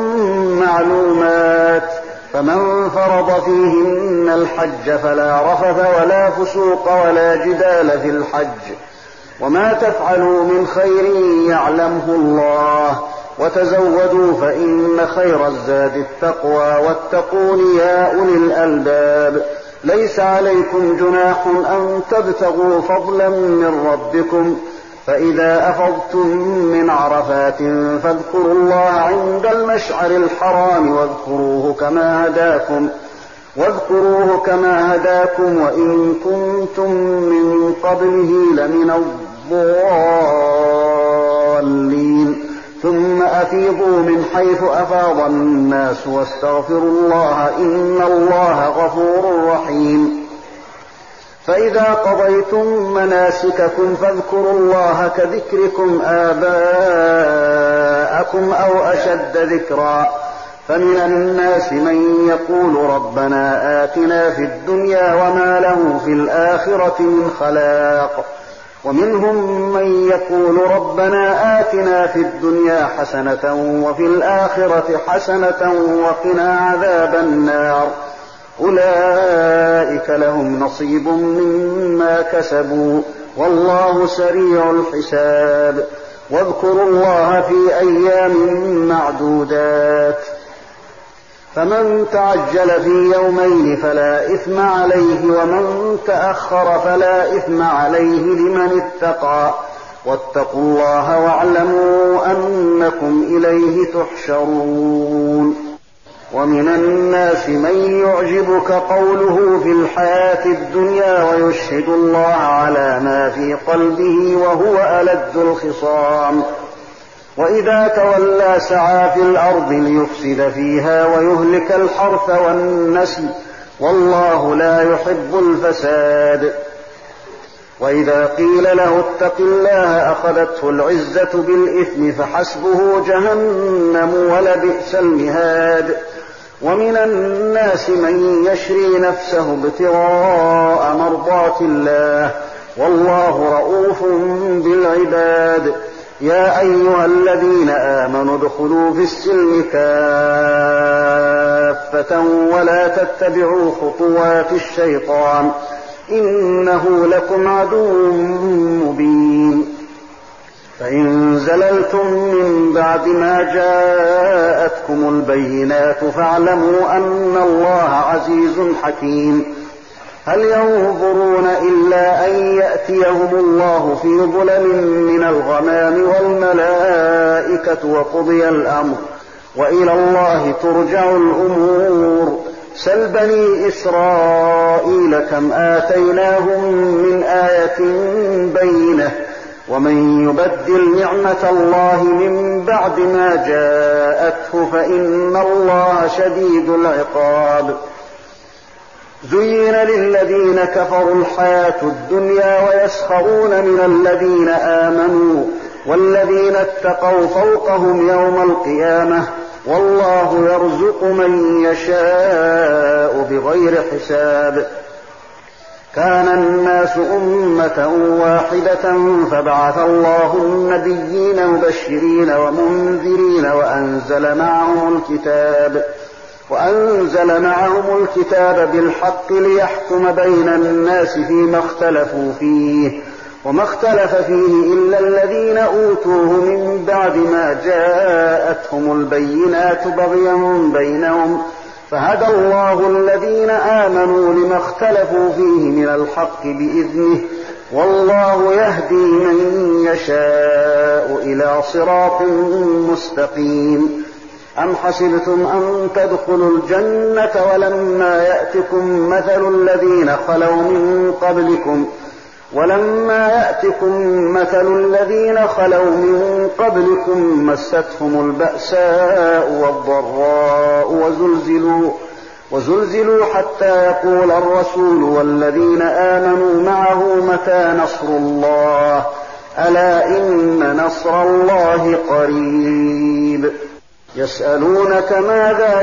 معلومات فمن فرض فيهن الحج فلا رفث ولا فسوق ولا جدال في الحج وما تفعلوا من خير يعلمه الله وتزودوا فإن خير الزاد التقوى واتقون يا أولي الألباب ليس عليكم جناح أن تبتغوا فضلا من ربكم فإذا أفضتم من عرفات فاذكروا الله عند المشعر الحرام واذكروه كما هداكم واذكروه كما هداكم وإن كنتم من قبله لمن الضالين ثم أفيضوا من حيث أفاض الناس واستغفروا الله إن الله غفور رحيم فإذا قضيتم مناسككم فاذكروا الله كذكركم آباءكم أو أشد ذكرا فمن الناس من يقول ربنا آتنا في الدنيا وما له في الآخرة من خلاق ومنهم من يقول ربنا آتنا في الدنيا حسنة وفي الآخرة حسنة وقنا عذاب النار أولئك لهم نصيب مما كسبوا والله سريع الحساب. واذكروا الله في أيام معدودات، فمن تعجل في يومين فلا إثم عليه، ومن تأخر فلا إثم عليه لمن اتقى. واتقوا الله واعلموا أنكم إليه تحشرون. ومن الناس من يعجبك قوله في الحياة الدنيا ويشهد الله على ما في قلبه وهو ألد الخصام، وإذا تولى سعى في الأرض ليفسد فيها ويهلك الحرث والنسل، والله لا يحب الفساد. وإذا قيل له اتق الله أخذته العزة بالإثم فحسبه جهنم ولبئس المهاد. ومن الناس من يشري نفسه ابتغاء مرضات الله، والله رءوف بالعباد. يا أيها الذين آمنوا ادخلوا في السلم كافة ولا تتبعوا خطوات الشيطان، إنه لكم عدو مبين. فإن زللتم من بعد ما جاءتكم البينات فاعلموا أن الله عزيز حكيم. هل ينظرون إلا أن يأتيهم الله في ظلل من الغمام والملائكة وقضي الأمر، وإلى الله ترجع الأمور. سل بني إسرائيل كم آتيناهم من آية بينة، ومن يبدل نعمة الله من بعد ما جاءته فإن الله شديد العقاب. زين للذين كفروا الحياة الدنيا ويسخرون من الذين آمنوا، والذين اتقوا فوقهم يوم القيامة، والله يرزق من يشاء بغير حساب. كان الناس أمة واحدة فبعث الله النبيين مبشرين ومنذرين وأنزل معهم الكتاب وأنزل معهم الكتاب بالحق ليحكم بين الناس فيما اختلفوا فيه، وما اختلف فيه إلا الذين أوتوه من بعد ما جاءتهم البينات بغيا بينهم، فهدى الله الذين آمنوا لما اختلفوا فيه من الحق بإذنه، والله يهدي من يشاء إلى صراط مستقيم. أم حسبتم أن تدخلوا الجنة ولما يأتكم مثل الذين خلوا من قبلكم ولما يأتكم مثل الذين خلوا من قبلكم مستهم البأساء والضراء وزلزلوا, وزلزلوا حتى يقول الرسول والذين آمنوا معه متى نصر الله، ألا إن نصر الله قريب. يسألونك ماذا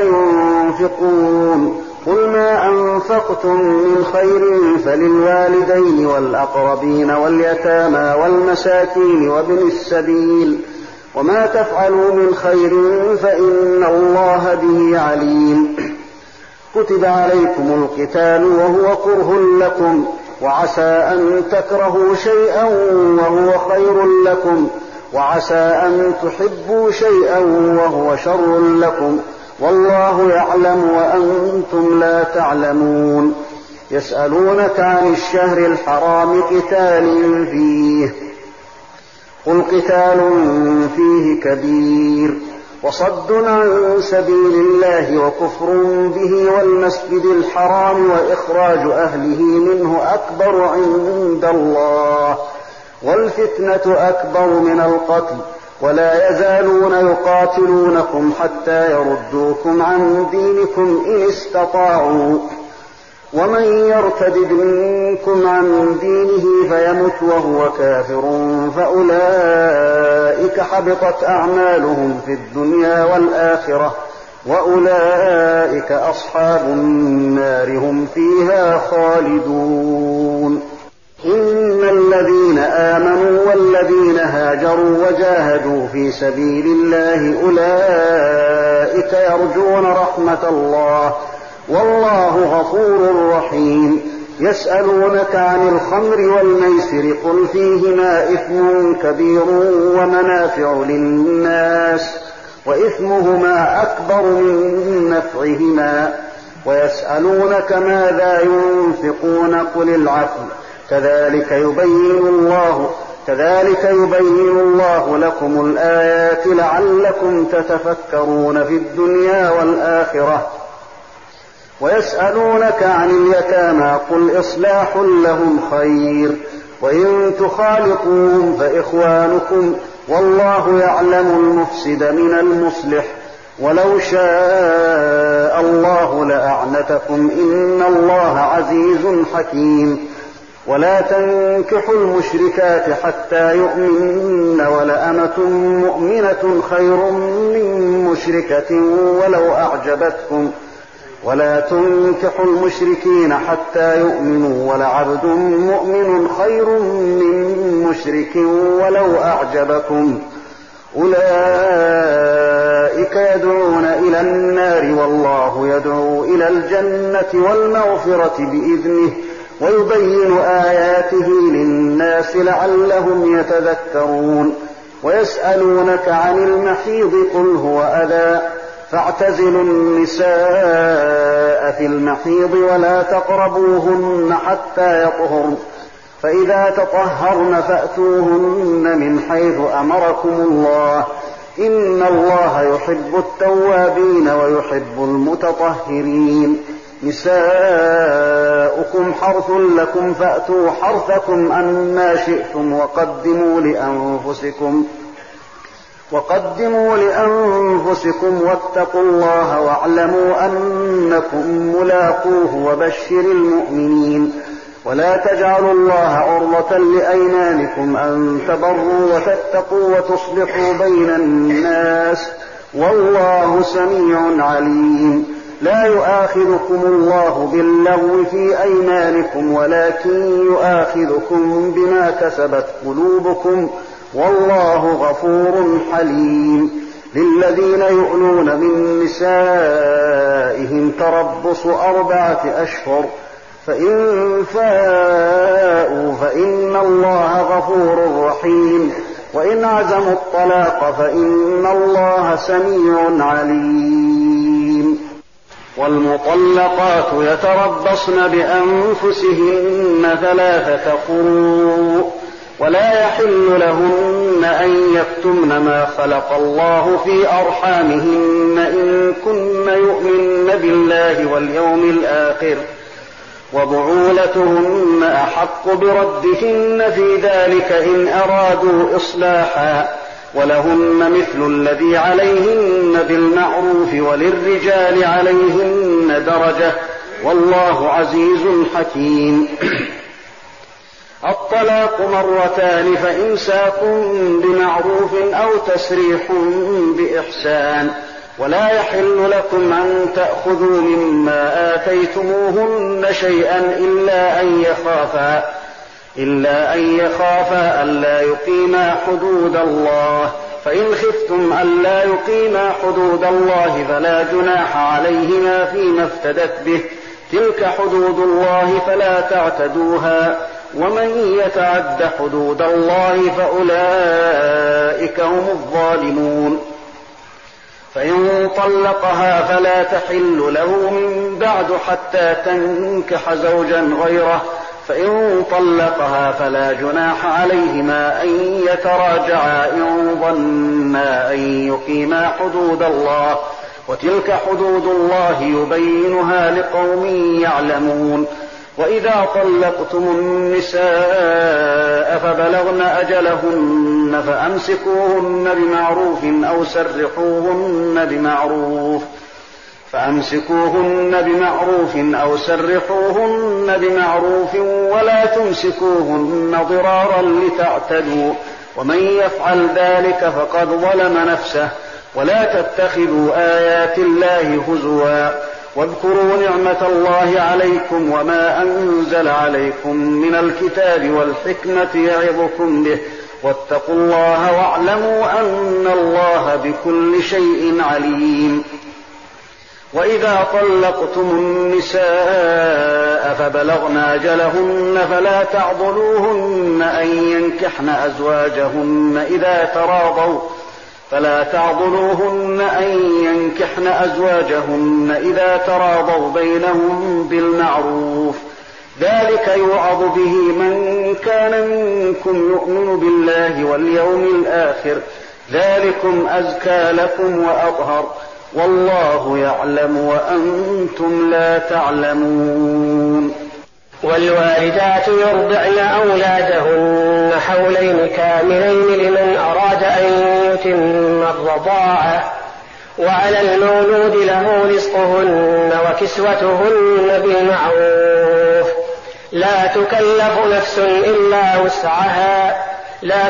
ينفقون، قل ما أنفقتم من خير فللوالدين والأقربين واليتامى والمساكين وابن السبيل، وما تفعلوا من خير فإن الله به عليم. كتب عليكم القتال وهو كره لكم، وعسى أن تكرهوا شيئا وهو خير لكم، وعسى أن تحبوا شيئا وهو شر لكم، والله يعلم وأنتم لا تعلمون. يسألونك عن الشهر الحرام قتال فيه، قل قتال فيه كبير، وصد عن سبيل الله وكفر به والمسجد الحرام وإخراج أهله منه أكبر عند الله، والفتنة أكبر من القتل، ولا يزالون يقاتلونكم حتى يردوكم عن دينكم إن استطاعوا، ومن يرتد منكم عن دينه فيمت وهو كافر فأولئك حبطت أعمالهم في الدنيا والآخرة، وأولئك أصحاب النار هم فيها خالدون. إن الذين آمنوا والذين هاجروا وجاهدوا في سبيل الله أولئك يرجون رحمة الله، والله غفور رحيم. يسألونك عن الخمر والميسر قل فيهما إثم كبير ومنافع للناس وإثمهما أكبر من نفعهما ويسألونك ماذا ينفقون قل العفو كذلك يبين الله كذلك يبين الله لكم الآيات لعلكم تتفكرون في الدنيا والآخرة ويسألونك عن اليتامى قل إصلاح لهم خير وإن تخالطوهم فإخوانكم والله يعلم المفسد من المصلح ولو شاء الله لأعنتكم إن الله عزيز حكيم ولا تنكحوا المشركات حتى يؤمنن ولأمة مؤمنة خير من مشركة ولو أعجبتكم ولا تنكحوا المشركين حتى يؤمنوا ولعبد مؤمن خير من مشرك ولو أعجبكم أولئك يدعون إلى النار والله يدعو إلى الجنة والمغفرة بإذنه ويبين آياته للناس لعلهم يتذكرون ويسألونك عن المحيض قل هو أذى فاعتزلوا النساء في المحيض ولا تقربوهن حتى يطهرن فإذا تطهرن فأتوهن من حيث أمركم الله إن الله يحب التوابين ويحب المتطهرين نساؤكم حرث لكم فأتوا حرثكم أنى شئتم وقدموا لأنفسكم وقدموا لأنفسكم واتقوا الله واعلموا أنكم ملاقوه وبشر المؤمنين ولا تجعلوا الله عرضة لأيمانكم أن تبروا وتتقوا وتصلحوا بين الناس والله سميع عليم لا يؤاخذكم الله باللغو في أيمانكم ولكن يؤاخذكم بما كسبت قلوبكم والله غفور حليم للذين يؤلون من نسائهم تربص أربعة أشهر فإن فاءوا فإن الله غفور رحيم وإن عزموا الطلاق فإن الله سميع عليم والمطلقات يتربصن بأنفسهن ثلاثة قروء ولا يحل لهن أن يكتمن ما خلق الله في أرحامهن إن كن يؤمن بالله واليوم الآخر وبعولتهن أحق بردهن في ذلك إن أرادوا إصلاحا ولهن مثل الذي عليهن بالمعروف وللرجال عليهن درجة والله عزيز حكيم الطلاق مرتان فإمساك بمعروف أو تسريح بإحسان ولا يحل لكم أن تأخذوا مما آتيتموهن شيئا إلا أن يخافا إلا أن يخافا ألا يقيما حدود الله فإن خفتم ألا يقيما حدود الله فلا جناح عليهما فيما افتدت به تلك حدود الله فلا تعتدوها ومن يتعد حدود الله فأولئك هم الظالمون فإن طلقها فلا تحل له من بعد حتى تنكح زوجا غيره فإن طلقها فلا جناح عليهما أن يتراجعا إن ظنا أن يقيما حدود الله وتلك حدود الله يبينها لقوم يعلمون وإذا طلقتم النساء فبلغن أجلهن فأمسكوهن بمعروف أو سرحوهن بمعروف فأمسكوهن بمعروف أو سرحوهن بمعروف ولا تمسكوهن ضرارا لتعتدوا ومن يفعل ذلك فقد ظلم نفسه ولا تتخذوا آيات الله هزوا واذكروا نعمة الله عليكم وما أنزل عليكم من الكتاب والحكمة يعظكم به واتقوا الله واعلموا أن الله بكل شيء عليم وإذا طلقتم النساء فبلغن أجلهن فلا تعضلوهن أن ينكحن أزواجهن إذا تراضوا فلا تعضلوهن أن ينكحن أزواجهن إذا تراضوا بينهم بالمعروف ذلك يوعظ به من كان منكم يؤمن بالله واليوم الآخر ذلكم أزكى لكم وأطهر والله يعلم وأنتم لا تعلمون. والوالدات يرضعن أولادهن حولين كاملين لمن أراد أن يتم الرضاعة وعلى المولود له رزقهن وكسوتهن بالمعروف لا تكلف نفس إلا وسعها لا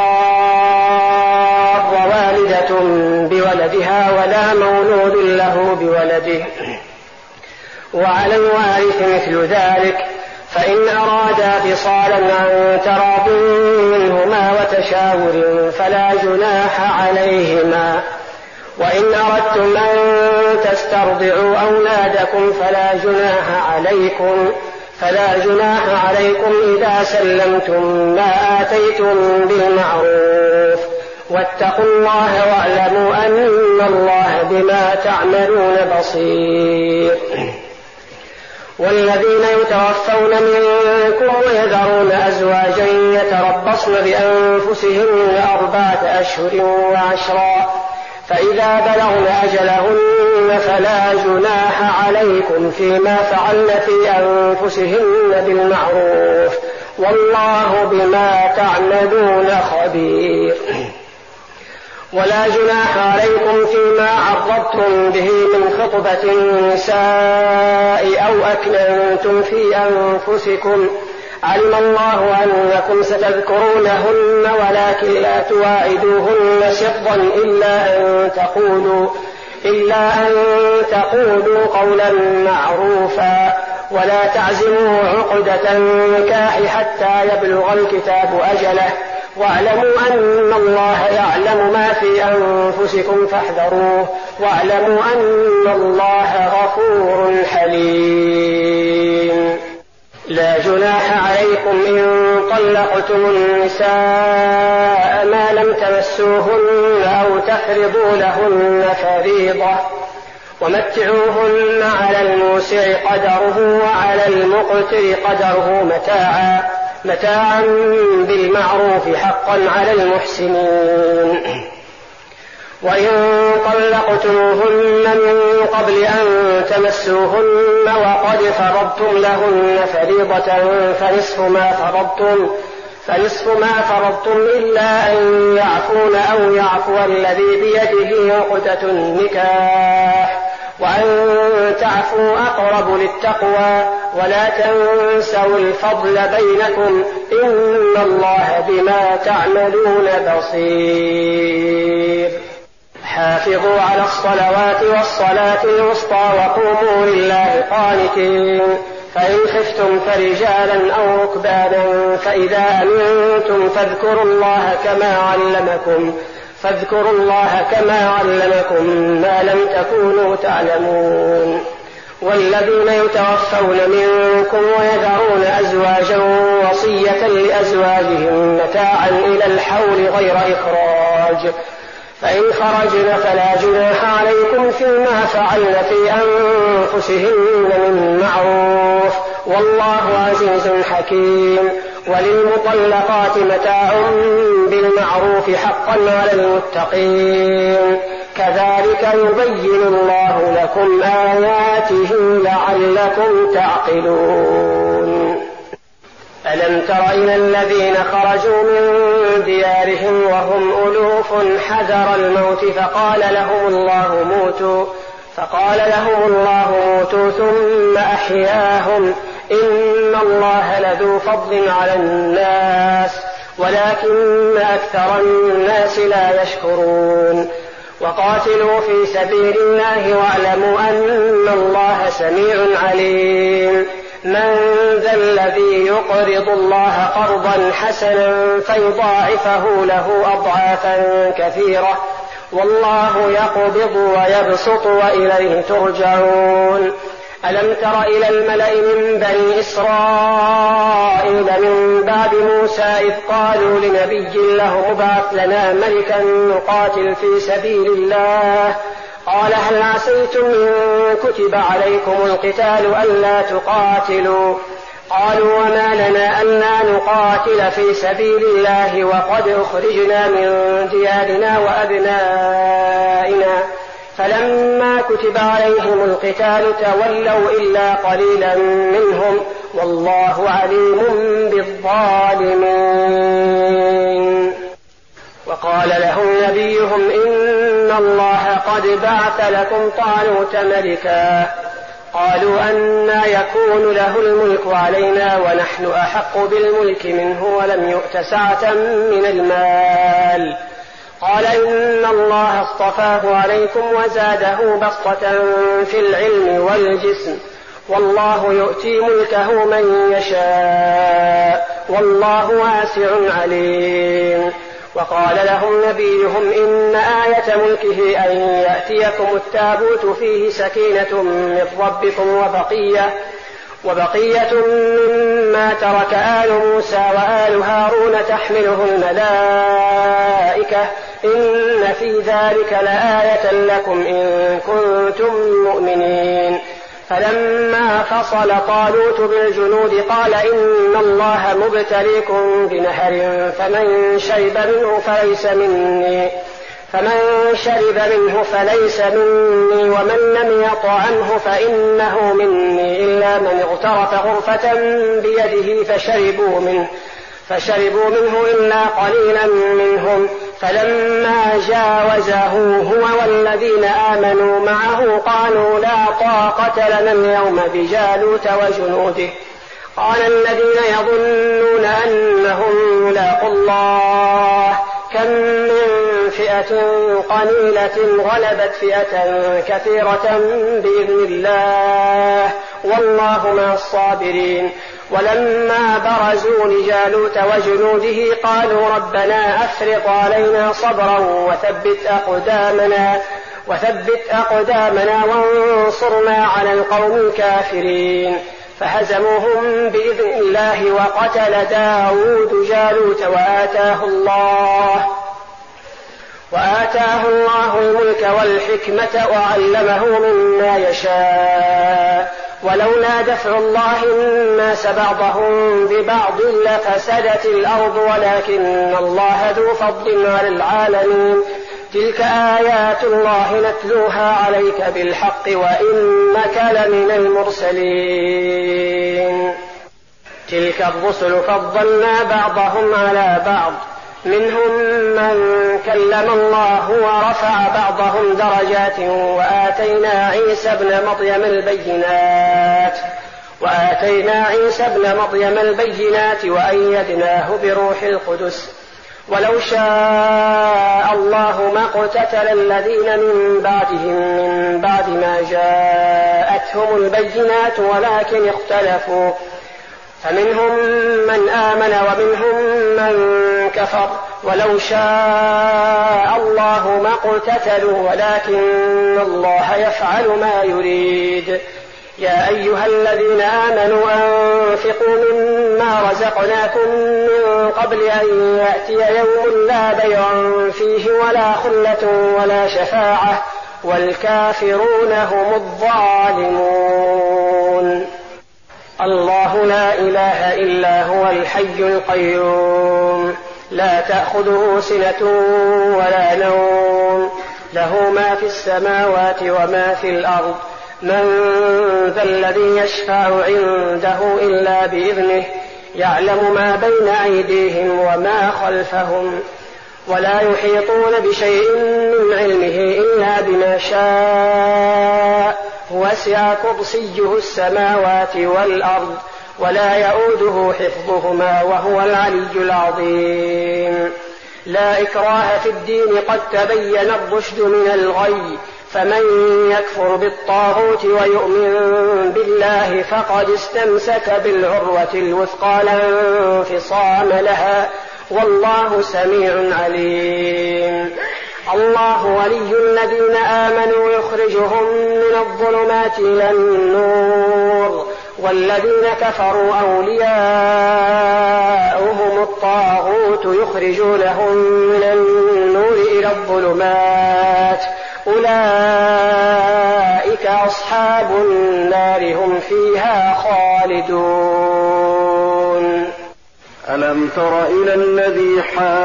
تضار والدة بولدها ولا مولود له بولده وعلى الوارث مثل ذلك فإن أرادا فصالا عن تراض منهما وتشاور فلا جناح عليهما وإن أردتم أن تسترضعوا أولادكم فلا جناح عليكم فلا جناح عليكم إذا سلمتم ما آتيتم بالمعروف واتقوا الله واعلموا أن الله بما تعملون بصير. والذين يتوفون منكم ويذرون أزواجا يتربصن بأنفسهن أربعة أشهر وعشرا فإذا بلغن أجلهن فلا جناح عليكم فيما فعلن في أنفسهن بالمعروف والله بما تعملون خبير. ولا جناح عليكم فيما عرضتم به من خطبة النساء أو أكننتم في أنفسكم علم الله أنكم ستذكرونهن ولكن لا تواعدوهن سرا إلا أن تقولوا إلا أن تقولوا قولا معروفا ولا تعزموا عقدة النكاح حتى يبلغ الكتاب أجله واعلموا أن الله يعلم ما في أنفسكم فاحذروه واعلموا أن الله غفور حليم. لا جناح عليكم إن طلقتم النساء ما لم تمسوهن أو تفرضوا لهن فريضة ومتعوهن على الموسع قدره وعلى المقتر قدره متاعا متاعا بالمعروف حقا على المحسنين. وإن طلقتموهن من قبل أن تمسوهن وقد فرضتم لهن فريضة فنصف ما فرضتم فنصف ما فرضتم إلا أن يعفون أو يعفو الذي بيده عقدة النكاح وأن تعفوا أقرب للتقوى ولا تنسوا الفضل بينكم إن الله بما تعملون بصير. حافظوا على الصلوات والصلاة الوسطى وقوموا لله قانتين فإن خفتم فرجالا أو ركبانا فإذا أمنتم فاذكروا الله كما علمكم فاذكروا الله كما علمكم ما لم تكونوا تعلمون. والذين يتوفون منكم ويذرون أزواجا وصية لأزواجهم متاعا إلى الحول غير إخراج فإن خرجن فلا جناح عليكم فيما فعلن في أنفسهن من معروف والله عزيز حكيم. وللمطلقات متاع بالمعروف حقا على المتقين كذلك يبين الله لكم آياته لعلكم تعقلون. ألم تر إلى الذين خرجوا من ديارهم وهم ألوف حذر الموت فقال لهم الله موتوا فقال لهم الله موتوا ثم أحياهم إن الله لذو فضل على الناس ولكن أكثر الناس لا يشكرون. وقاتلوا في سبيل الله واعلموا أن الله سميع عليم. من ذا الذي يقرض الله قرضا حسنا فيضاعفه له أضعافا كثيرة والله يقبض ويبسط وإليه ترجعون. ألم تر إلى الملأ من بني إسرائيل من بعد موسى إذ قالوا لنبي له ابعث لنا ملكا نقاتل في سبيل الله قال هل عسيتم إن كتب عليكم القتال ألا تقاتلوا قالوا وما لنا ألا نقاتل في سبيل الله وقد أخرجنا من ديارنا وأبنائنا فلما كتب عليهم القتال تولوا إلا قليلا منهم والله عليم بالظالمين. وقال لهم نبيهم إن الله قد بعث لكم طالوت ملكا قالوا أنى يكون له الملك علينا ونحن أحق بالملك منه ولم يؤت سعة من المال قال إن الله اصطفاه عليكم وزاده بسطة في العلم والجسم والله يؤتي ملكه من يشاء والله واسع عليم. وقال لهم نبيهم إن آية ملكه أن يأتيكم التابوت فيه سكينة من ربكم وبقية وبقية مما ترك آل موسى وآل هارون تحمله الملائكة إن في ذلك لآية لكم إن كنتم مؤمنين. فلما فصل طالوت بالجنود قال إن الله مبتليكم بنهر فمن شرب منه فليس مني فمن شرب منه فليس مني ومن لم يطعمه فإنه مني إلا من اغترف غرفة بيده فشربوا منه فشربوا منه إلا قليلا منهم فلما جاوزه هو والذين آمنوا معه قالوا لا طاقة لنا اليوم بجالوت وجنوده قال الذين يظنون أنهم ملاقوا الله كم من فئة قليلة غلبت فئة كثيرة بإذن الله والله مع الصابرين. ولما برزوا لجالوت وجنوده قالوا ربنا أفرغ علينا صبرا وثبت أقدامنا وثبت أقدامنا وانصرنا على القوم الكافرين فهزموهم بإذن الله وقتل داود جالوت وآتاه الله وآتاه الله الملك والحكمة وعلمه مما يشاء ولولا دفع الله الناس بعضهم ببعض لفسدت الأرض ولكن الله ذو فضل على العالمين. تلك آيات الله نتلوها عليك بالحق وإنك لمن المرسلين. تلك الرسل فضلنا بعضهم على بعض منهم من كلم الله ورفع بعضهم درجات وآتينا عيسى ابن مريم البينات وآتينا عيسى ابن مريم البينات وأيدناه بروح القدس ولو شاء الله ما اقتتل الذين من بعدهم من بعد ما جاءتهم البينات ولكن اختلفوا فمنهم من آمن ومنهم من كفر ولو شاء الله ما اقتتلوا ولكن الله يفعل ما يريد. يا أيها الذين آمنوا أنفقوا مما رزقناكم من قبل أن يأتي يوم لا بيع فيه ولا خلة ولا شفاعة والكافرون هم الظالمون. الله لا إله إلا هو الحي القيوم لا تأخذه سنة ولا نوم له ما في السماوات وما في الأرض من ذا الذي يشفع عنده إلا بإذنه يعلم ما بين أيديهم وما خلفهم ولا يحيطون بشيء من علمه إلا بما شاء وسع كرسيه السماوات والأرض ولا يؤوده حفظهما وهو العلي العظيم. لا إكراه في الدين قد تبين الرشد من الغي فمن يكفر بالطاغوت ويؤمن بالله فقد استمسك بالعروة الوثقى لا انفصام لها والله سميع عليم. الله ولي الذين آمنوا يخرجهم من الظلمات إلى النور والذين كفروا أولياؤهم الطاغوت يخرجونهم من النور إلى الظلمات أولئك أصحاب النار هم فيها خالدون. ألم تر إلى الذي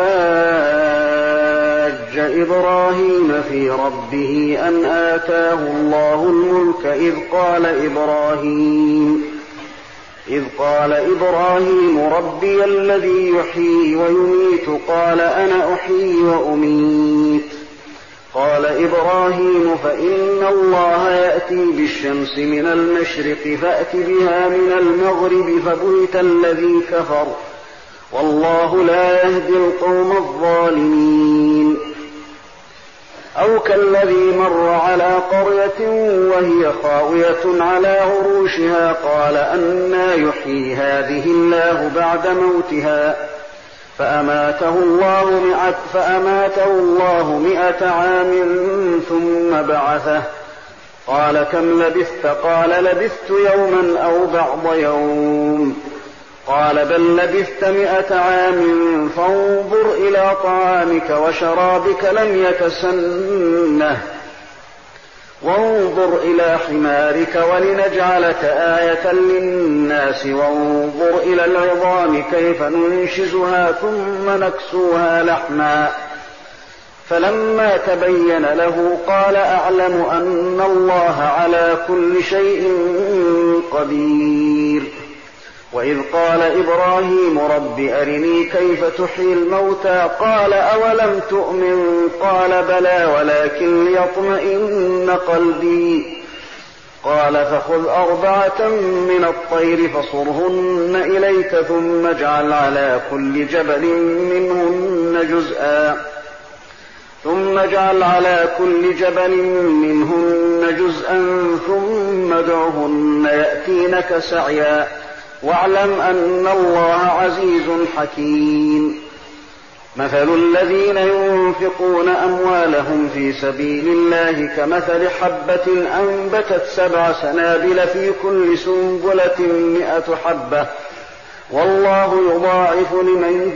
حاج إبراهيم في ربه أن آتاه الله الملك إذ قال إبراهيم إذ قال إبراهيم ربي الذي يحيي ويميت قال أنا أحيي وأميت قال إبراهيم فإن الله يأتي بالشمس من المشرق فأت بها من المغرب فبهت الذي كفر والله لا يهدي القوم الظالمين. أو كالذي مر على قرية وهي خاوية على عروشها قال أنى يحيي هذه الله بعد موتها فأماته الله مئة, فأماته الله مئة عام ثم بعثه قال كم لبثت قال لبثت يوما أو بعض يوم قال بل لبثت مئة عام فانظر إلى طعامك وشرابك لم يتسنه وانظر إلى حمارك ولنجعلك آية للناس وانظر إلى العظام كيف ننشزها ثم نكسوها لحما فلما تبين له قال أعلم أن الله على كل شيء قدير. وإذ قال إبراهيم رب أرني كيف تحيي الموتى قال أولم تؤمن قال بلى ولكن ليطمئن قلبي قال فخذ أربعة من الطير فصرهن إليك ثم اجعل على كل جبل منهن جزءا ثم اجعل على كل جبل منهن جزءا ثم ادعهن يأتينك سعيا واعلم أن الله عزيز حكيم. مثل الذين ينفقون أموالهم في سبيل الله كمثل حبة أنبتت سبع سنابل في كل سنبلة مئة حبة والله يضاعف لمن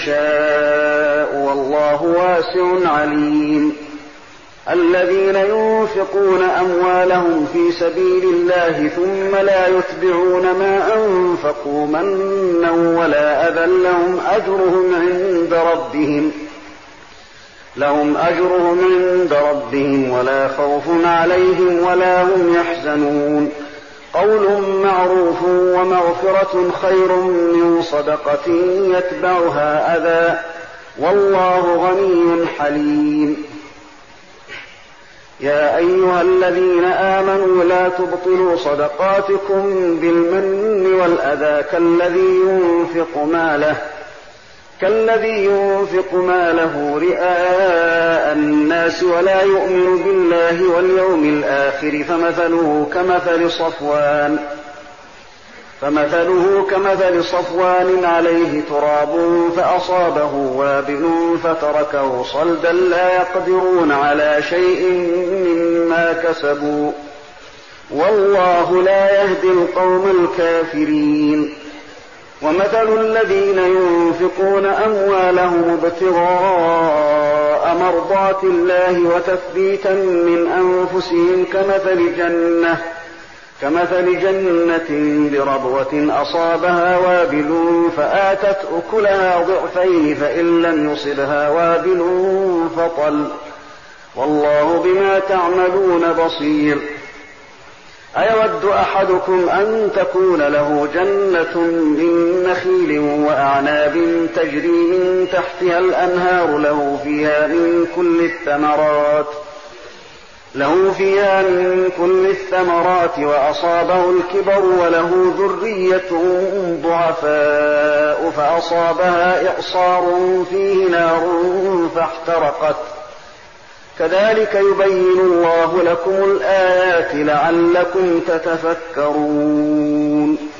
يشاء والله واسع عليم. الذين ينفقون أموالهم في سبيل الله ثم لا يتبعون ما أنفقوا منا ولا أذى لهم أجرهم عند ربهم لهم أجرهم عند ربهم ولا خوف عليهم ولا هم يحزنون. قول معروف ومغفرة خير من صدقة يتبعها أذى والله غني حليم. يا أيها الذين آمنوا لا تبطلوا صدقاتكم بالمن والأذى كالذي ينفق ماله كالذي ينفق ماله رئاء الناس ولا يؤمن بالله واليوم الآخر فمثله كمثل صفوان فمثله كمثل صفوان عليه تراب فأصابه وابل فتركه صلدا لا يقدرون على شيء مما كسبوا والله لا يهدي القوم الكافرين. ومثل الذين ينفقون أموالهم ابتغاء مرضات الله وتثبيتا من أنفسهم كمثل جنة كمثل جنة بربوة أصابها وابل فآتت أكلها ضعفين فإن لم يصبها وابل فطل والله بما تعملون بصير. أيود أحدكم أن تكون له جنة من نخيل وأعناب تجري من تحتها الأنهار له فيها من كل الثمرات له فيها من كل الثمرات وأصابه الكبر وله ذرية ضعفاء فأصابها إعصار فيه نار فاحترقت كذلك يبين الله لكم الآيات لعلكم تتفكرون.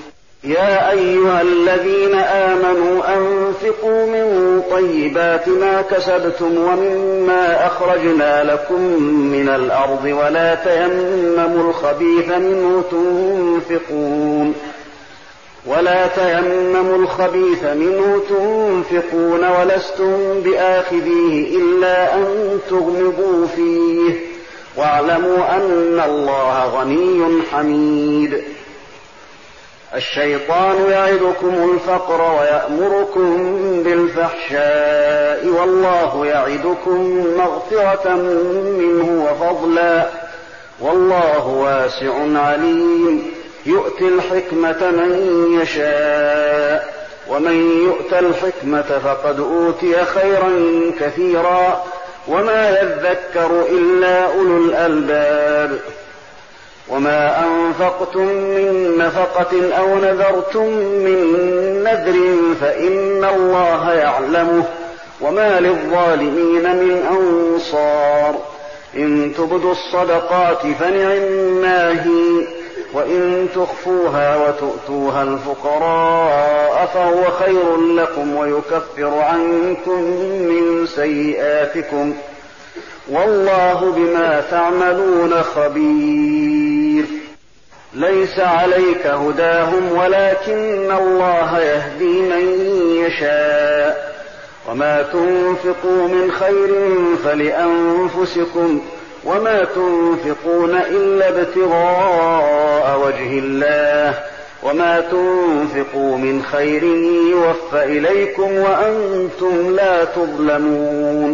يا أيها الذين آمنوا أنفقوا من طيبات ما كسبتم ومما أخرجنا لكم من الأرض ولا تيمموا الخبيث منه تنفقون ولا تيمموا الخبيث منه تنفقون ولستم بآخذيه إلا أن تغمضوا فيه واعلموا أن الله غني حميد. الشيطان يعدكم الفقر ويأمركم بالفحشاء والله يعدكم مغفرة منه وفضلا والله واسع عليم. يؤتي الحكمة من يشاء ومن يؤت الحكمة فقد أوتي خيرا كثيرا وما يذكر إلا أولو الألباب. وما أنفقتم من نفقة أو نذرتم من نذر فإن الله يعلمه وما للظالمين من أنصار. إن تبدوا الصدقات فنعما هي وإن تخفوها وتؤتوها الفقراء فهو خير لكم ويكفر عنكم من سيئاتكم والله بما تعملون خبير. ليس عليك هداهم ولكن الله يهدي من يشاء وما تنفقوا من خير فلأنفسكم وما تنفقون إلا ابتغاء وجه الله وما تنفقوا من خير يوفى إليكم وأنتم لا تظلمون.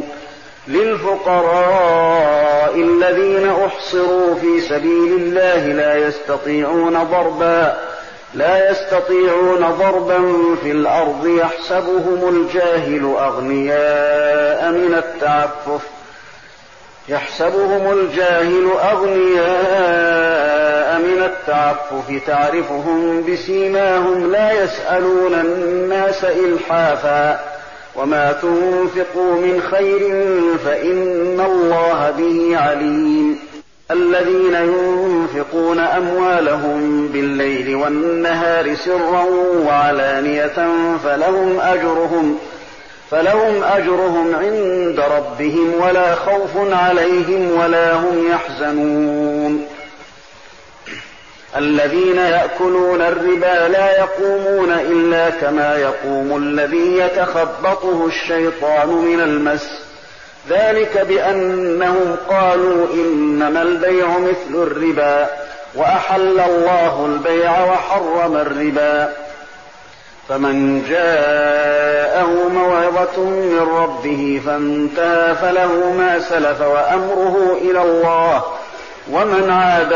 للفقراء الذين أحصروا في سبيل الله لا يستطيعون ضربا لا يستطيعون ضربا في الأرض يحسبهم الجاهل أغنياء من التعفف يحسبهم الجاهل أغنياء من التعفف تعرفهم بسيماهم لا يسألون الناس إلحافا وما تنفقوا من خير فإن الله به عليم. الذين ينفقون أموالهم بالليل والنهار سرا وعلانية فلهم أجرهم فلهم أجرهم عند ربهم ولا خوف عليهم ولا هم يحزنون. الذين يأكلون الربا لا يقومون إلا كما يقوم الذي يتخبطه الشيطان من المس ذلك بأنهم قالوا إنما البيع مثل الربا وأحل الله البيع وحرم الربا. فمن جاءه موعظة من ربه فانتهى فله ما سلف وأمره إلى الله ومن عاد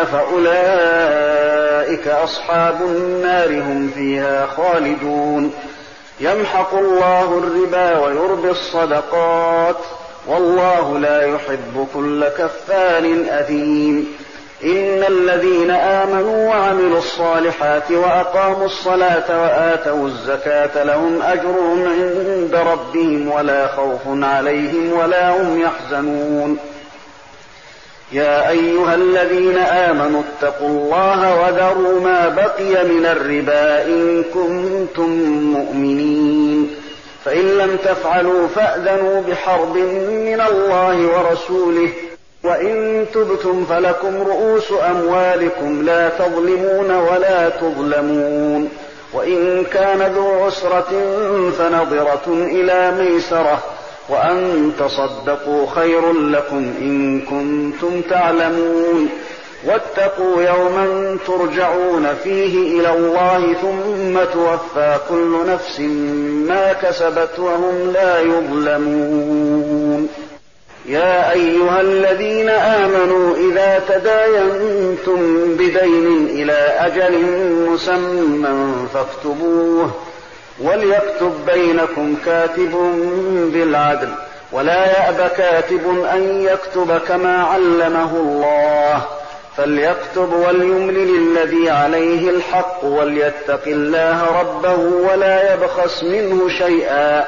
فأولئك أصحاب النار هم فيها خالدون. يمحق الله الربا ويربي الصدقات والله لا يحب كل كفار أثيم. إن الذين آمنوا وعملوا الصالحات وأقاموا الصلاة وآتوا الزكاة لهم أجرهم عند ربهم ولا خوف عليهم ولا هم يحزنون. يا أيها الذين آمنوا اتقوا الله وذروا ما بقي من الربا إن كنتم مؤمنين فإن لم تفعلوا فأذنوا بحرب من الله ورسوله وإن تبتم فلكم رؤوس أموالكم لا تظلمون ولا تظلمون. وإن كان ذو عسرة فنظرة إلى ميسرة وأن تصدقوا خير لكم إن كنتم تعلمون. واتقوا يوما ترجعون فيه إلى الله ثم توفى كل نفس ما كسبت وهم لا يظلمون. يا أيها الذين آمنوا إذا تداينتم بدين إلى أجل مسمى فاكتبوه وليكتب بينكم كاتب بالعدل ولا يأب كاتب أن يكتب كما علمه الله فليكتب وليملل الذي عليه الحق وليتق الله ربه ولا يبخس منه شيئا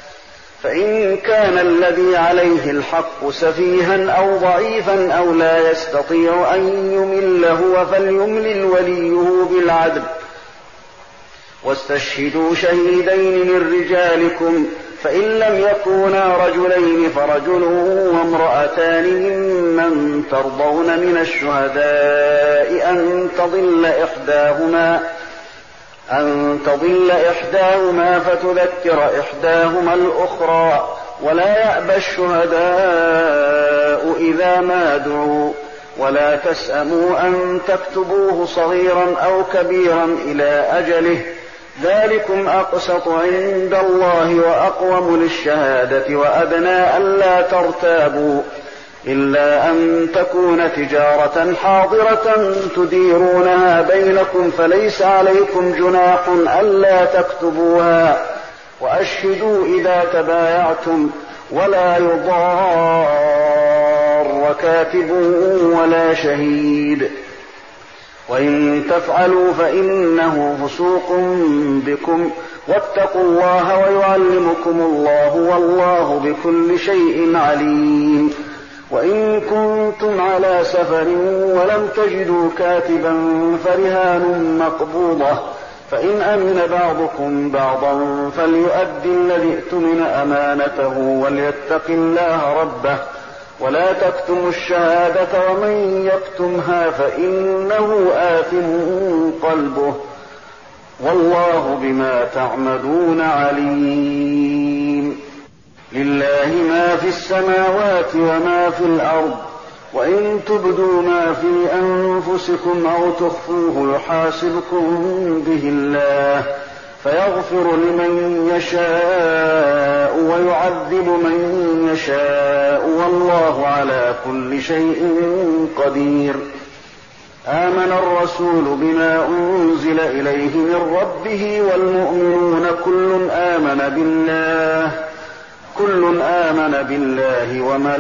فإن كان الذي عليه الحق سفيها أو ضعيفا أو لا يستطيع أن يمل هو فليملل وليه بالعدل واستشهدوا شهيدين من رجالكم فإن لم يكونا رجلين فرجل وامرأتان ممن ترضون من الشهداء أن تضل إحداهما أن تضل إحداهما فتذكر إحداهما الأخرى ولا يأبى الشهداء إذا ما دعوا ولا تسأموا أن تكتبوه صغيرا أو كبيرا إلى أجله ذلكم أقسط عند الله وأقوم للشهادة وأدنى ألا ترتابوا إلا أن تكون تجارة حاضرة تديرونها بينكم فليس عليكم جناح ألا تكتبوها وأشهدوا إذا تبايعتم ولا يضار كاتب ولا شهيد وإن تفعلوا فإنه فسوق بكم واتقوا الله ويعلمكم الله والله بكل شيء عليم وإن كنتم على سفر ولم تجدوا كاتبا فرهان مقبوضة فإن أمن بعضكم بعضا فليؤدي الذي ائتمن أمانته وليتق الله ربه ولا تكتموا الشهادة ومن يكتمها فإنه آثم قلبه والله بما تعملون عليم لله ما في السماوات وما في الأرض وإن تبدوا ما في أنفسكم أو تخفوه يحاسبكم به الله فيغفر لمن يشاء ويعذب من يشاء والله على كل شيء قدير آمن الرسول بما أنزل إليه من ربه والمؤمنون كل آمن بالله كل آمن بالله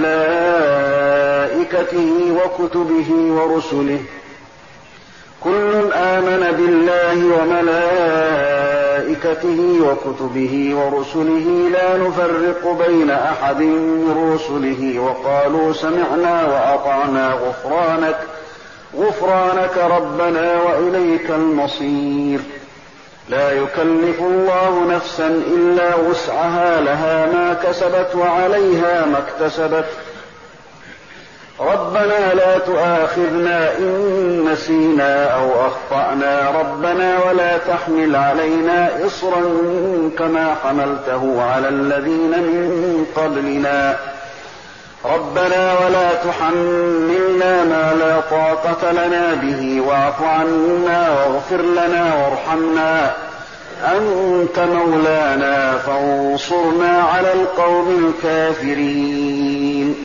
وملائكته وكتبه ورسله كل آمن بالله وملائكته وكتبه ورسله لا نفرق بين أحد من رسله وقالوا سمعنا وأطعنا غفرانك غفرانك ربنا وإليك المصير لا يكلف الله نفسا إلا وسعها لها ما كسبت وعليها ما اكتسبت ربنا لا تؤاخذنا إن نسينا أو أخطأنا ربنا ولا تحمل علينا إصرا كما حملته على الذين من قبلنا ربنا ولا تحملنا ما لا طاقة لنا به واعف عنا واغفر لنا وارحمنا أنت مولانا فانصرنا على القوم الكافرين